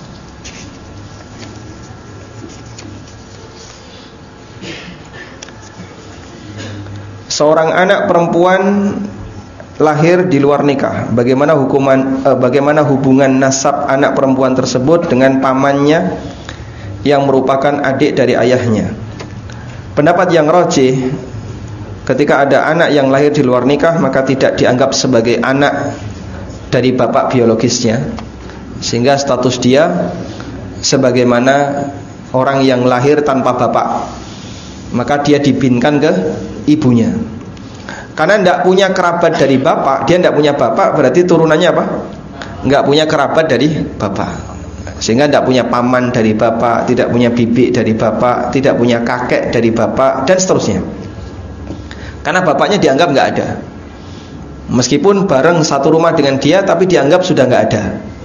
Seorang anak perempuan lahir di luar nikah, bagaimana hukuman eh, bagaimana hubungan nasab anak perempuan tersebut dengan pamannya yang merupakan adik dari ayahnya? Pendapat yang rajih, ketika ada anak yang lahir di luar nikah, maka tidak dianggap sebagai anak dari bapak biologisnya, sehingga status dia sebagaimana orang yang lahir tanpa bapak, maka dia dibinkan ke ibunya. Karena tidak punya kerabat dari bapak, dia tidak punya bapak, berarti turunannya apa? Tidak punya kerabat dari bapak, sehingga tidak punya paman dari bapak, tidak punya bibi dari bapak, tidak punya kakek dari bapak, dan seterusnya. Karena bapaknya dianggap tidak ada, meskipun bareng satu rumah dengan dia, tapi dianggap sudah tidak ada.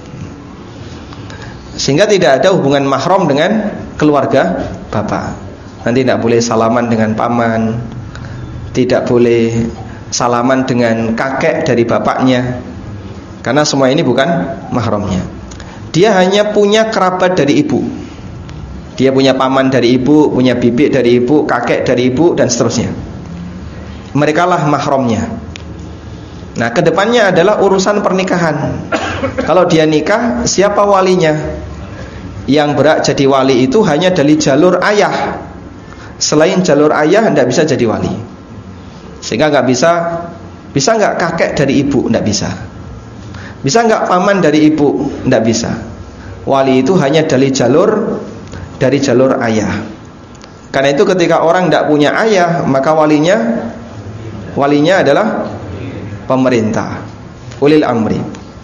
Sehingga tidak ada hubungan mahram dengan keluarga bapak. Nanti tidak boleh salaman dengan paman, tidak boleh salaman dengan kakek dari bapaknya, karena semua ini bukan mahramnya. Dia hanya punya kerabat dari ibu. Dia punya paman dari ibu, punya bibik dari ibu, kakek dari ibu, dan seterusnya. Mereka lah mahramnya. Nah, kedepannya adalah urusan pernikahan. Kalau dia nikah, siapa walinya? Yang berhak jadi wali itu hanya dari jalur ayah. Selain jalur ayah tidak bisa jadi wali. Sehingga nggak bisa, bisa nggak kakek dari ibu? Nggak bisa. Bisa nggak paman dari ibu? Nggak bisa. Wali itu hanya dari jalur dari jalur ayah. Karena itu ketika orang tidak punya ayah, maka walinya walinya adalah pemerintah, ulil amri.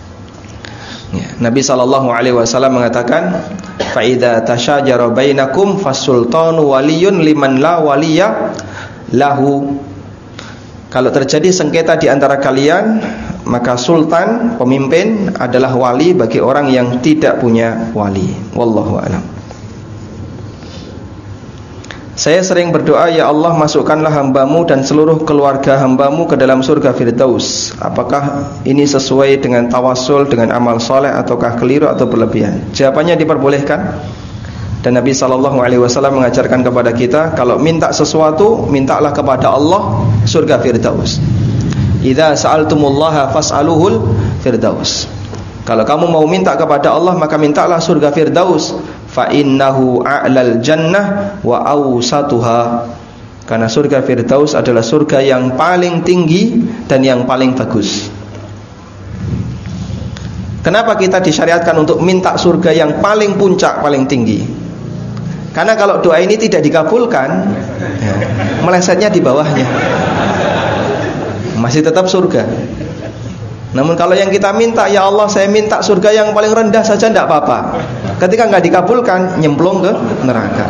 Ya, Nabi sallallahu alaihi wasallam mengatakan, fa idza tashajara bainakum fasultanu waliyun liman la waliya lahu. Kalau terjadi sengketa di antara kalian, maka sultan, pemimpin adalah wali bagi orang yang tidak punya wali. Wallahu a'lam. Saya sering berdoa, ya Allah, masukkanlah hambamu dan seluruh keluarga hambamu ke dalam surga Firdaus. Apakah ini sesuai dengan tawasul, dengan amal soleh, ataukah keliru atau berlebihan? Jawabannya diperbolehkan. Dan Nabi shallallahu alaihi wasallam mengajarkan kepada kita, kalau minta sesuatu, mintalah kepada Allah surga Firdaus. Idza sa'altumullaha fas'aluhul firdaus. Kalau kamu mau minta kepada Allah, maka mintalah surga Firdaus. Fa innahu a'lal jannah wa awsatuha. Karena surga Firdaus adalah surga yang paling tinggi dan yang paling bagus. Kenapa kita disyariatkan untuk minta surga yang paling puncak, paling tinggi? Karena kalau doa ini tidak dikabulkan, ya, melesetnya di bawahnya, masih tetap surga. Namun kalau yang kita minta, ya Allah saya minta surga yang paling rendah saja, tidak apa-apa. Ketika nggak dikabulkan, nyemplung ke neraka.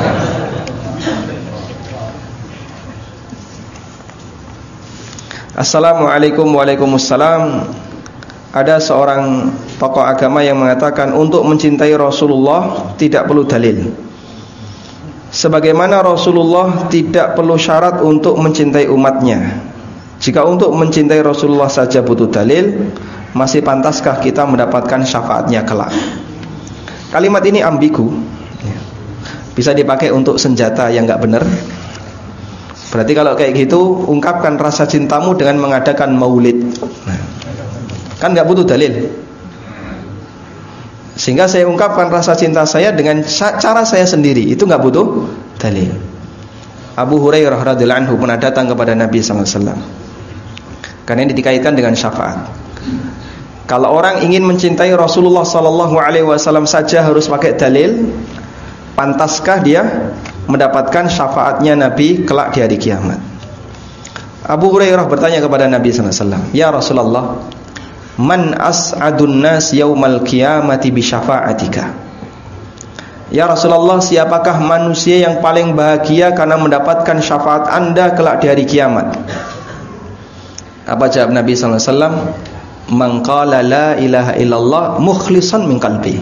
Assalamualaikum. Waalaikumsalam. Ada seorang tokoh agama yang mengatakan untuk mencintai Rasulullah tidak perlu dalil. Sebagaimana Rasulullah tidak perlu syarat untuk mencintai umatnya. Jika untuk mencintai Rasulullah saja butuh dalil, masih pantaskah kita mendapatkan syafaatnya kelak? Kalimat ini ambigu, bisa dipakai untuk senjata yang nggak benar. Berarti kalau kayak gitu, ungkapkan rasa cintamu dengan mengadakan maulid. Kan nggak butuh dalil. Sehingga saya ungkapkan rasa cinta saya dengan cara saya sendiri, itu nggak butuh dalil. Abu Hurairah radhiyallahu anhu pernah datang kepada Nabi sallallahu alaihi wasallam. Karena ini dikaitkan dengan syafaat. Kalau orang ingin mencintai Rasulullah sallallahu alaihi wasallam saja harus pakai dalil, pantaskah dia mendapatkan syafaatnya Nabi kelak di hari kiamat? Abu Hurairah bertanya kepada Nabi sallallahu alaihi wasallam, "Ya Rasulullah, man as'adun nas yaumal qiyamati bi syafa'atika?" Ya Rasulullah, siapakah manusia yang paling bahagia karena mendapatkan syafaat Anda kelak di hari kiamat? Apa jawab Nabi sallallahu alaihi wasallam? Man qala la ilaha illallah mukhlishan min qalbi.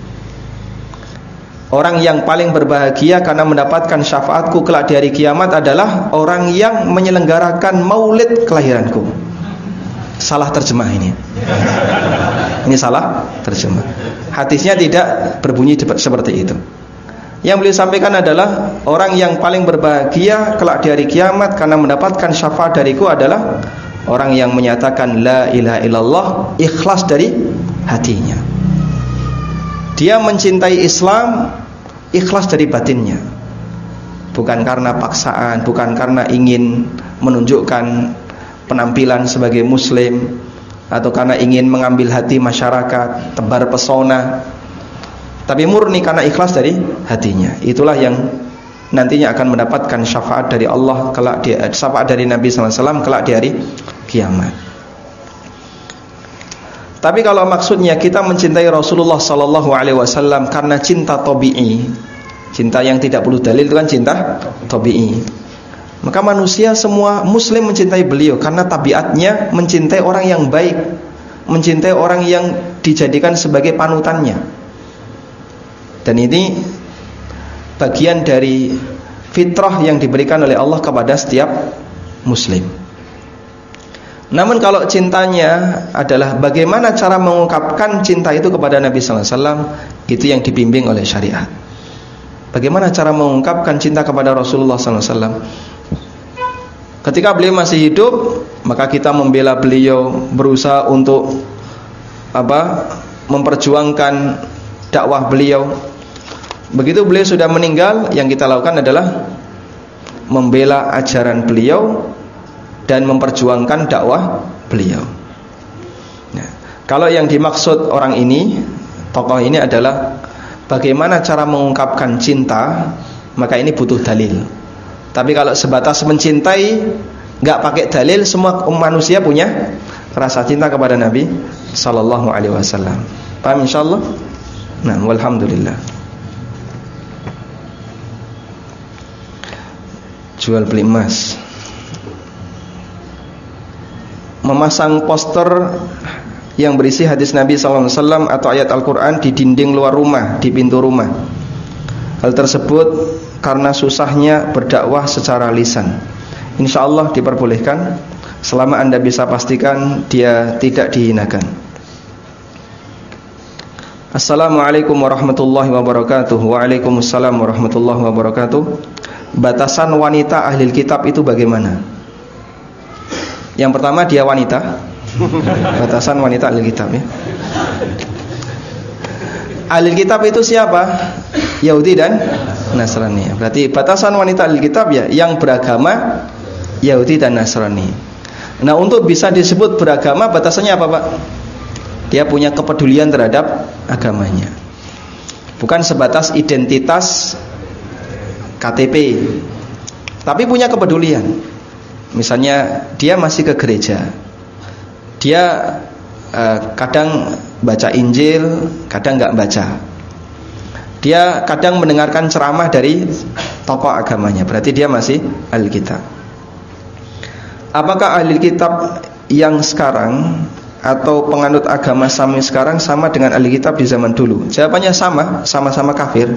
Orang yang paling berbahagia karena mendapatkan syafaatku kelak di hari kiamat adalah orang yang menyelenggarakan maulid kelahiranku. Salah terjemah ini. Ini salah terjemah. Hadisnya tidak berbunyi seperti itu. Yang beliau sampaikan adalah orang yang paling berbahagia kelak di hari kiamat karena mendapatkan syafaat dariku adalah orang yang menyatakan la ilaha illallah ikhlas dari hatinya. Dia mencintai Islam ikhlas dari batinnya. Bukan karena paksaan, bukan karena ingin menunjukkan penampilan sebagai muslim, atau karena ingin mengambil hati masyarakat, tebar pesona, tapi murni karena ikhlas dari hatinya. Itulah yang nantinya akan mendapatkan syafaat dari Allah kelak di, syafaat dari Nabi sallallahu alaihi wasallam kelak di hari kiamat. Tapi kalau maksudnya kita mencintai Rasulullah sallallahu alaihi wasallam karena cinta tabi'i, cinta yang tidak perlu dalil, itu kan cinta tabi'i, maka manusia semua muslim mencintai beliau karena tabiatnya mencintai orang yang baik, mencintai orang yang dijadikan sebagai panutannya. Dan ini bagian dari fitrah yang diberikan oleh Allah kepada setiap muslim. Namun kalau cintanya adalah bagaimana cara mengungkapkan cinta itu kepada Nabi sallallahu alaihi wasallam, itu yang dibimbing oleh syariat. Bagaimana cara mengungkapkan cinta kepada Rasulullah sallallahu alaihi wasallam? Ketika beliau masih hidup, maka kita membela beliau, berusaha untuk apa? memperjuangkan dakwah beliau. Begitu beliau sudah meninggal, yang kita lakukan adalah membela ajaran beliau dan memperjuangkan dakwah beliau. Nah, kalau yang dimaksud orang ini, tokoh ini adalah bagaimana cara mengungkapkan cinta, maka ini butuh dalil. Tapi kalau sebatas mencintai, nggak pakai dalil, semua manusia punya rasa cinta kepada Nabi sallallahu alaihi wasallam. Paham insyaallah? Nah, walhamdulillah. Jual beli emas, memasang poster yang berisi hadis Nabi sallallahu alaihi wasallam atau ayat Al-Quran di dinding luar rumah, di pintu rumah. Hal tersebut karena susahnya berdakwah secara lisan. InsyaAllah diperbolehkan selama Anda bisa pastikan dia tidak dihinakan. Assalamualaikum warahmatullahi wabarakatuh. Waalaikumsalam warahmatullahi wabarakatuh. Batasan wanita ahlil kitab itu bagaimana? Yang pertama dia wanita. Batasan wanita ahli kitab ya. Ahli kitab itu siapa? Yahudi dan Nasrani. Berarti batasan wanita ahli kitab ya yang beragama Yahudi dan Nasrani. Nah, untuk bisa disebut beragama batasannya apa, Pak? Dia punya kepedulian terhadap agamanya. Bukan sebatas identitas K T P, tapi punya kepedulian. Misalnya dia masih ke gereja. Dia eh, kadang baca Injil, kadang nggak baca. Dia kadang mendengarkan ceramah dari tokoh agamanya. Berarti dia masih ahli kitab. Apakah ahli kitab yang sekarang atau penganut agama Sami sekarang sama dengan ahli kitab di zaman dulu? Jawabannya sama, sama-sama kafir.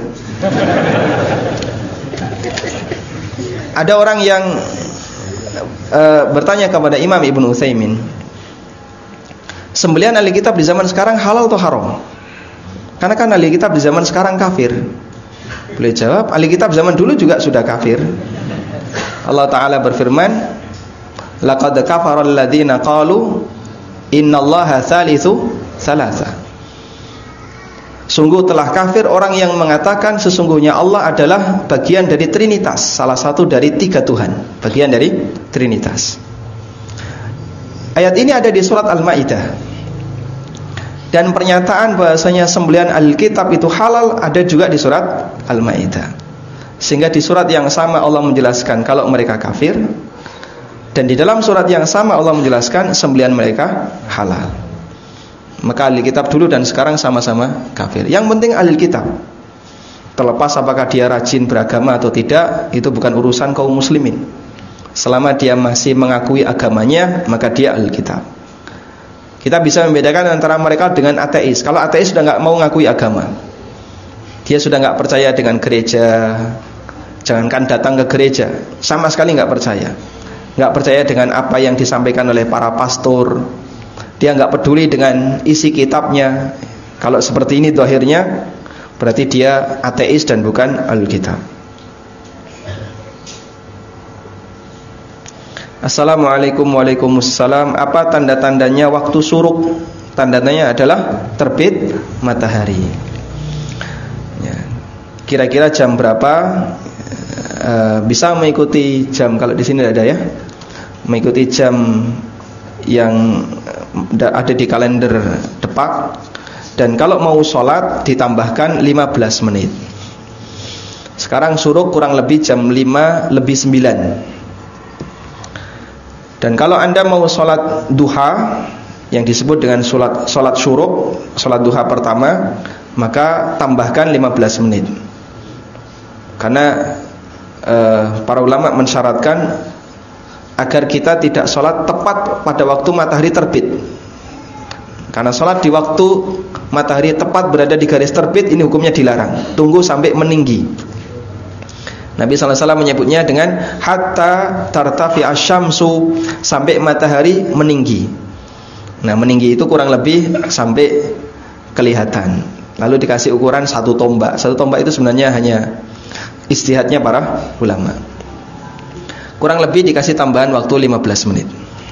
Ada orang yang uh, bertanya kepada Imam Ibnu Utsaimin, sembelihan ahli kitab di zaman sekarang halal atau haram? Karena kan ahli kitab di zaman sekarang kafir. Beliau jawab, ahli kitab zaman dulu juga sudah kafir. Allah Ta'ala berfirman, laqad kafara alladziina qalu innallaha tsalitsu tsalatsa. Sungguh telah kafir orang yang mengatakan sesungguhnya Allah adalah bagian dari Trinitas, salah satu dari tiga Tuhan, bagian dari Trinitas. Ayat ini ada di surat Al-Maidah. Dan pernyataan bahasanya sembelihan Alkitab itu halal ada juga di surat Al-Maidah. Sehingga di surat yang sama Allah menjelaskan kalau mereka kafir, dan di dalam surat yang sama Allah menjelaskan sembelihan mereka halal. Maka ahli kitab dulu dan sekarang sama-sama kafir. Yang penting ahli kitab, terlepas apakah dia rajin beragama atau tidak, itu bukan urusan kaum muslimin. Selama dia masih mengakui agamanya, maka dia ahli kitab. Kita bisa membedakan antara mereka dengan ateis. Kalau ateis sudah nggak mau mengakui agama, dia sudah nggak percaya dengan gereja. Jangankan datang ke gereja, sama sekali nggak percaya. Nggak percaya dengan apa yang disampaikan oleh para pastor. Dia nggak peduli dengan isi kitabnya. Kalau seperti ini zahirnya, berarti dia ateis dan bukan ahli kitab. Assalamualaikum waalaikumsalam. Apa tanda-tandanya waktu syuruk? Tanda-tandanya adalah terbit matahari. Ya. Kira-kira jam berapa? E, bisa mengikuti jam, kalau di sini ada ya, mengikuti jam yang ada di kalender Depak. Dan kalau mau sholat ditambahkan lima belas menit. Sekarang syuruk kurang lebih jam lima lebih sembilan. Dan kalau Anda mau sholat duha, yang disebut dengan sholat, sholat syuruk, sholat duha pertama, maka tambahkan lima belas menit. Karena eh, para ulama mensyaratkan agar kita tidak sholat tepat pada waktu matahari terbit. Karena sholat di waktu matahari tepat berada di garis terbit, ini hukumnya dilarang. Tunggu sampai meninggi. Nabi sallallahu alaihi wasallam menyebutnya dengan hatta tartafi asyamsu, sampai matahari meninggi. Nah, meninggi itu kurang lebih sampai kelihatan. Lalu dikasih ukuran satu tombak. Satu tombak itu sebenarnya hanya ijtihadnya para ulama. Kurang lebih dikasih tambahan waktu lima belas menit.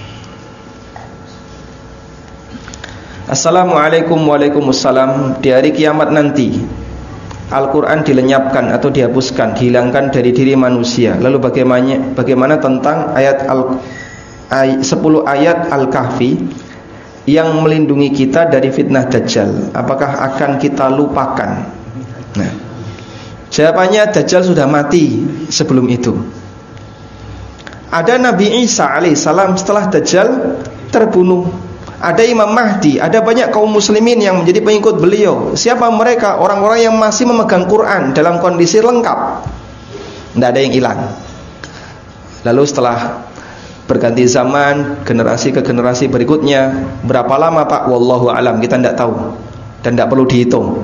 Assalamualaikum waalaikumsalam. Di hari kiamat nanti Al-Quran dilenyapkan atau dihapuskan, dihilangkan dari diri manusia. Lalu bagaimana, bagaimana tentang ayat al, ay, sepuluh ayat Al-Kahfi yang melindungi kita dari fitnah Dajjal? Apakah akan kita lupakan? Nah, jawabannya Dajjal sudah mati sebelum itu. Ada Nabi Isa alaihissalam setelah Dajjal terbunuh. Ada Imam Mahdi. Ada banyak kaum muslimin yang menjadi pengikut beliau. Siapa mereka? Orang-orang yang masih memegang Quran dalam kondisi lengkap, tidak ada yang hilang. Lalu setelah berganti zaman, generasi ke generasi berikutnya, berapa lama Pak? Wallahu alam, kita tidak tahu dan tidak perlu dihitung.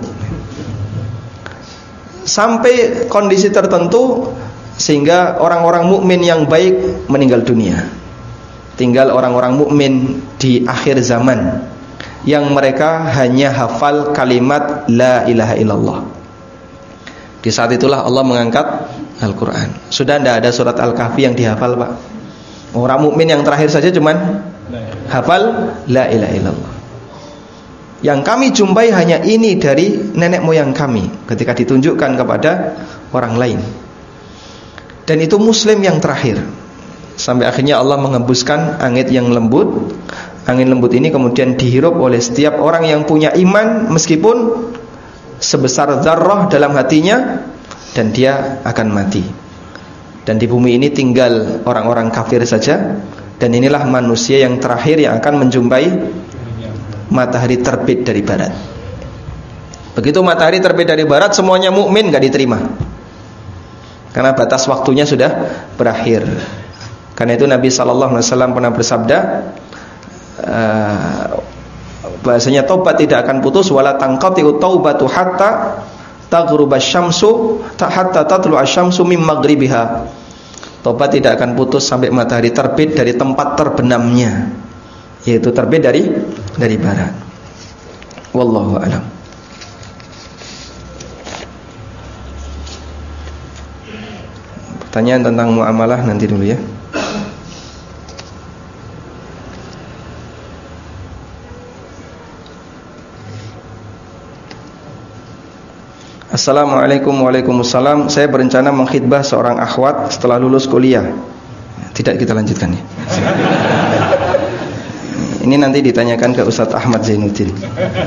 Sampai kondisi tertentu sehingga orang-orang mukmin yang baik meninggal dunia. Tinggal orang-orang mukmin di akhir zaman yang mereka hanya hafal kalimat la ilaha illallah. Di saat itulah Allah mengangkat Al-Quran. Sudah tidak ada surat Al-Kahfi yang dihafal Pak. Orang mukmin yang terakhir saja cuman hafal la ilaha illallah. Yang kami jumpai hanya ini dari nenek moyang kami ketika ditunjukkan kepada orang lain. Dan itu muslim yang terakhir. Sampai akhirnya Allah mengembuskan angin yang lembut. Angin lembut ini kemudian dihirup oleh setiap orang yang punya iman, meskipun sebesar zarrah dalam hatinya, dan dia akan mati. Dan di bumi ini tinggal orang-orang kafir saja. Dan inilah manusia yang terakhir yang akan menjumpai matahari terbit dari barat. Begitu matahari terbit dari barat, semuanya mukmin gak diterima, karena batas waktunya sudah berakhir. Karena itu Nabi shallallahu alaihi wasallam pernah bersabda, uh, bahasanya taubat tidak akan putus, wala tanqati'u taubatu hatta taghruba syamsu hatta tatlu asyamsu min maghribiha. Taubat tidak akan putus sampai matahari terbit dari tempat terbenamnya, yaitu terbit dari dari barat. Wallahu a'lam. Pertanyaan tentang muamalah nanti dulu ya. Assalamualaikum. Waalaikumsalam. Saya berencana mengkhidbah seorang akhwat setelah lulus kuliah. Tidak kita lanjutkan ya. Ini nanti ditanyakan ke Ustadz Ahmad Zainuddin.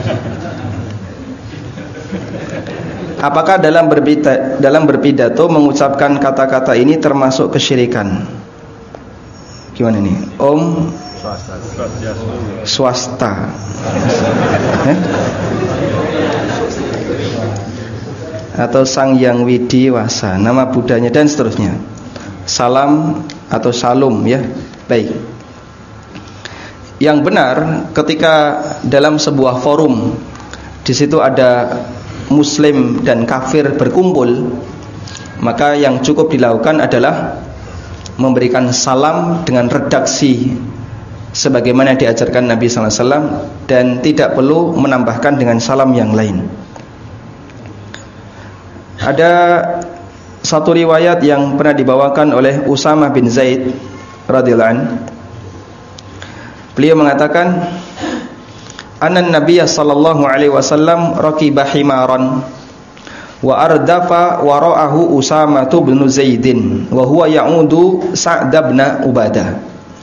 Apakah dalam berbidato, dalam berpidato mengucapkan kata-kata ini termasuk kesyirikan? Gimana nih? Om swasta. Eh? Atau Sang Yang Widi Wasa, nama Budanya dan seterusnya. Salam atau Salum ya. Baik. Yang benar ketika dalam sebuah forum di situ ada muslim dan kafir berkumpul, maka yang cukup dilakukan adalah memberikan salam dengan redaksi sebagaimana diajarkan Nabi sallallahu alaihi wasallam, dan tidak perlu menambahkan dengan salam yang lain. Ada satu riwayat yang pernah dibawakan oleh Usamah bin Zaid radhiyallahu anhu. Beliau mengatakan, Anan Nabiyya sallallahu alaihi wasallam raqiba himaran wa ardafa wara'ahu Usamah bin Zaidin wa huwa ya'udu Sa'd bin Ubadah.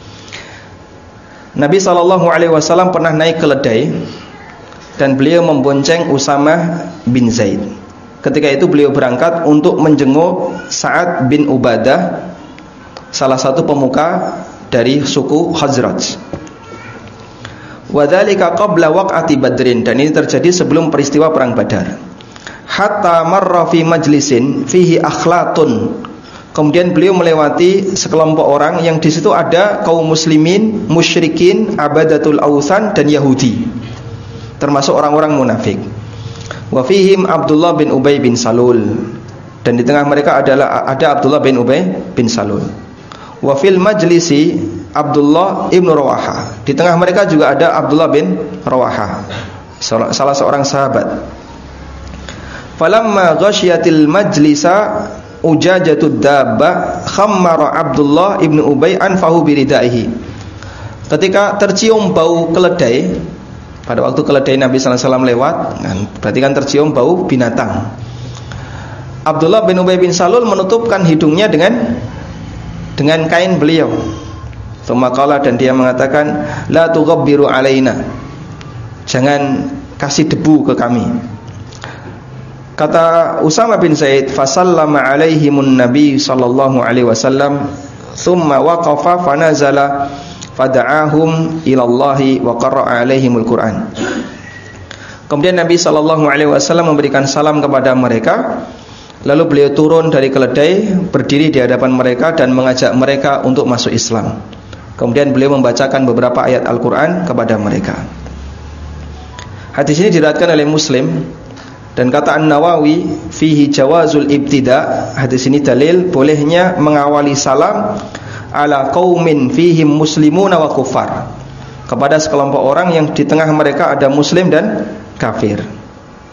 Nabi sallallahu alaihi wasallam pernah naik keledai dan beliau membonceng Usamah bin Zaid. Ketika itu beliau berangkat untuk menjenguk Sa'ad bin Ubadah, salah satu pemuka dari suku Khazraj. Wadzalika qabla waq'ati Badrin, dan ini terjadi sebelum peristiwa perang Badar. Hatta marra fi majlisin fihi akhlatun. Kemudian beliau melewati sekelompok orang yang di situ ada kaum muslimin, musyrikin, abadatul awthan dan Yahudi, termasuk orang-orang munafik. Wa fihim Abdullah bin Ubay bin Salul, dan di tengah mereka adalah ada Abdullah bin Ubay bin Salul. Wa fil majlisi Abdullah ibn Rawaha, di tengah mereka juga ada Abdullah bin Rawaha, salah seorang sahabat. Falamma ghasyiyatil majlisa ujajatud dabba khammara Abdullah ibn Ubay anfahu biridaihi. Ketika tercium bau keledai, pada waktu keledai Nabi sallallahu alaihi wasallam lewat, kan, berarti kan tercium bau binatang. Abdullah bin Ubay bin Salul menutupkan hidungnya dengan dengan kain beliau. Tsumma dan dia mengatakan, la tughabbiru alaina, jangan kasih debu ke kami. Kata Usamah bin Zaid, fasallama alaihimun nabi sallallahu alaihi wasallam, thumma waqafa fanazala fada'ahum ilallahi wa qara'a alaihimul Qur'an. Kemudian Nabi sallallahu alaihi wasallam memberikan salam kepada mereka, lalu beliau turun dari keledai, berdiri di hadapan mereka dan mengajak mereka untuk masuk Islam. Kemudian beliau membacakan beberapa ayat Al-Qur'an kepada mereka. Hadis ini diriwayatkan oleh Muslim, dan kata An-Nawawi fihi jawazul ibtida. Hadis ini dalil bolehnya mengawali salam ala qaumin fihim muslimuna wa kuffar, kepada sekelompok orang yang di tengah mereka ada muslim dan kafir.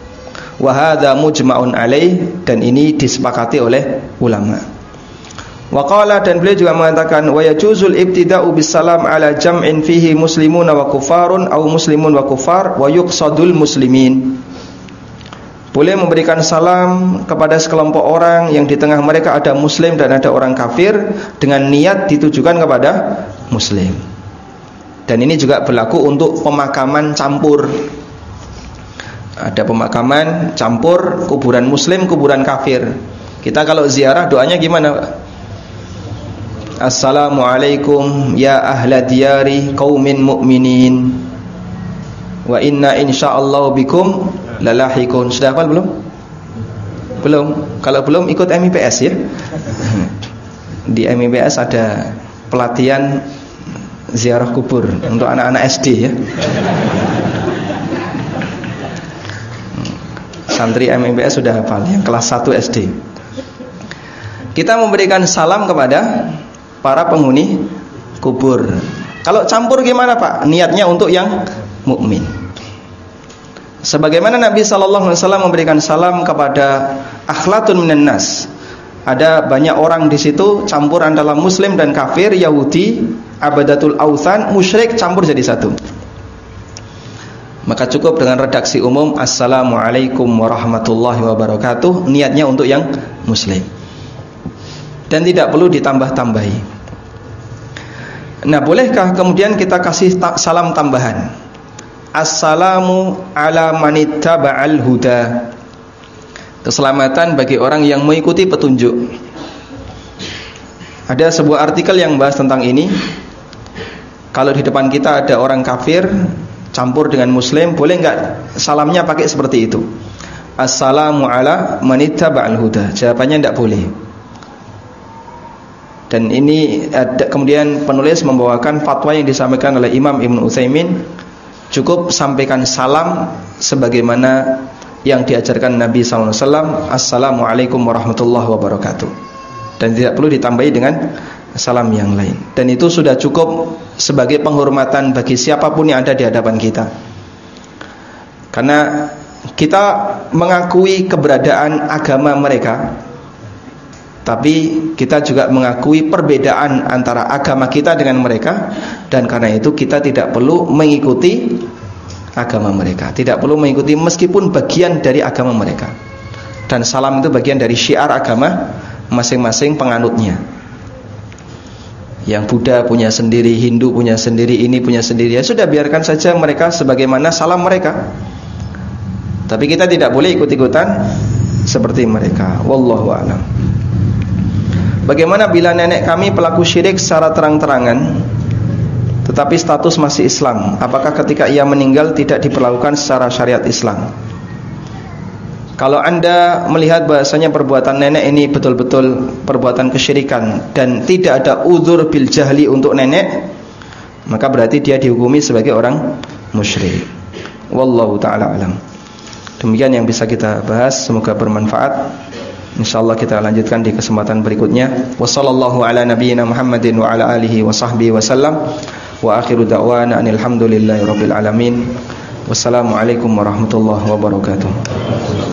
Wa hadza mujma'un alaih, dan ini disepakati oleh ulama. Wa qala, dan beliau juga mengatakan, wa yajuzul ibtida'u bisalam ala jam'in fihi muslimun wa kufarun au muslimun wa kufar wa yuqsadul muslimin. Boleh memberikan salam kepada sekelompok orang yang di tengah mereka ada muslim dan ada orang kafir dengan niat ditujukan kepada muslim. Dan ini juga berlaku untuk pemakaman campur. Ada pemakaman campur kuburan muslim, kuburan kafir. Kita kalau ziarah doanya gimana? Assalamualaikum ya ahla diyari qaumin mu'minin wa inna insyaallah bikum lalahikun. Sudah hafal belum? Belum. Kalau belum ikut M I P S ya. Di M I P S ada pelatihan ziarah kubur untuk anak-anak S D ya. Santri M I P S sudah hafal yang kelas satu S D. Kita memberikan salam kepada para penghuni kubur. Kalau campur gimana Pak? Niatnya untuk yang mukmin. Sebagaimana Nabi sallallahu alaihi wasallam memberikan salam kepada akhlatun minan nas. Ada banyak orang di situ campur antara muslim dan kafir, Yahudi, abadatul authan, musyrik campur jadi satu. Maka cukup dengan redaksi umum Assalamualaikum warahmatullahi wabarakatuh, niatnya untuk yang muslim. Dan tidak perlu ditambah-tambahi. Nah, bolehkah kemudian kita kasih ta- salam tambahan? Assalamu ala manittaba'al huda. Keselamatan bagi orang yang mengikuti petunjuk. Ada sebuah artikel yang bahas tentang ini. Kalau di depan kita ada orang kafir campur dengan muslim, boleh enggak salamnya pakai seperti itu? Assalamu ala manittaba'al huda. Jawabannya enggak boleh. Dan ini ada, kemudian penulis membawakan fatwa yang disampaikan oleh Imam Ibn Utsaimin. Cukup sampaikan salam sebagaimana yang diajarkan Nabi sallallahu alaihi wasallam, Assalamualaikum warahmatullahi wabarakatuh. Dan tidak perlu ditambahi dengan salam yang lain. Dan itu sudah cukup sebagai penghormatan bagi siapapun yang ada di hadapan kita. Karena kita mengakui keberadaan agama mereka, tapi kita juga mengakui perbedaan antara agama kita dengan mereka. Dan karena itu kita tidak perlu mengikuti agama mereka, tidak perlu mengikuti meskipun bagian dari agama mereka. Dan salam itu bagian dari syiar agama masing-masing penganutnya. Yang Buddha punya sendiri, Hindu punya sendiri, ini punya sendiri. Ya sudah, biarkan saja mereka sebagaimana salam mereka. Tapi kita tidak boleh ikut-ikutan seperti mereka. Wallahu a'lam. Bagaimana bila nenek kami pelaku syirik secara terang-terangan tetapi status masih Islam? Apakah ketika ia meninggal tidak diperlakukan secara syariat Islam? Kalau Anda melihat bahasanya perbuatan nenek ini betul-betul perbuatan kesyirikan dan tidak ada udzur bil jahli untuk nenek, maka berarti dia dihukumi sebagai orang musyrik. Wallahu ta'ala alam. Demikian yang bisa kita bahas, semoga bermanfaat. InsyaAllah kita lanjutkan di kesempatan berikutnya. Wassallallahu ala nabiyyina Muhammadin wa ala alihi wa sahbihi wasallam. Wa akhiru da'wana anil hamdulillahi rabbil alamin. Wassalamualaikum warahmatullahi wabarakatuh.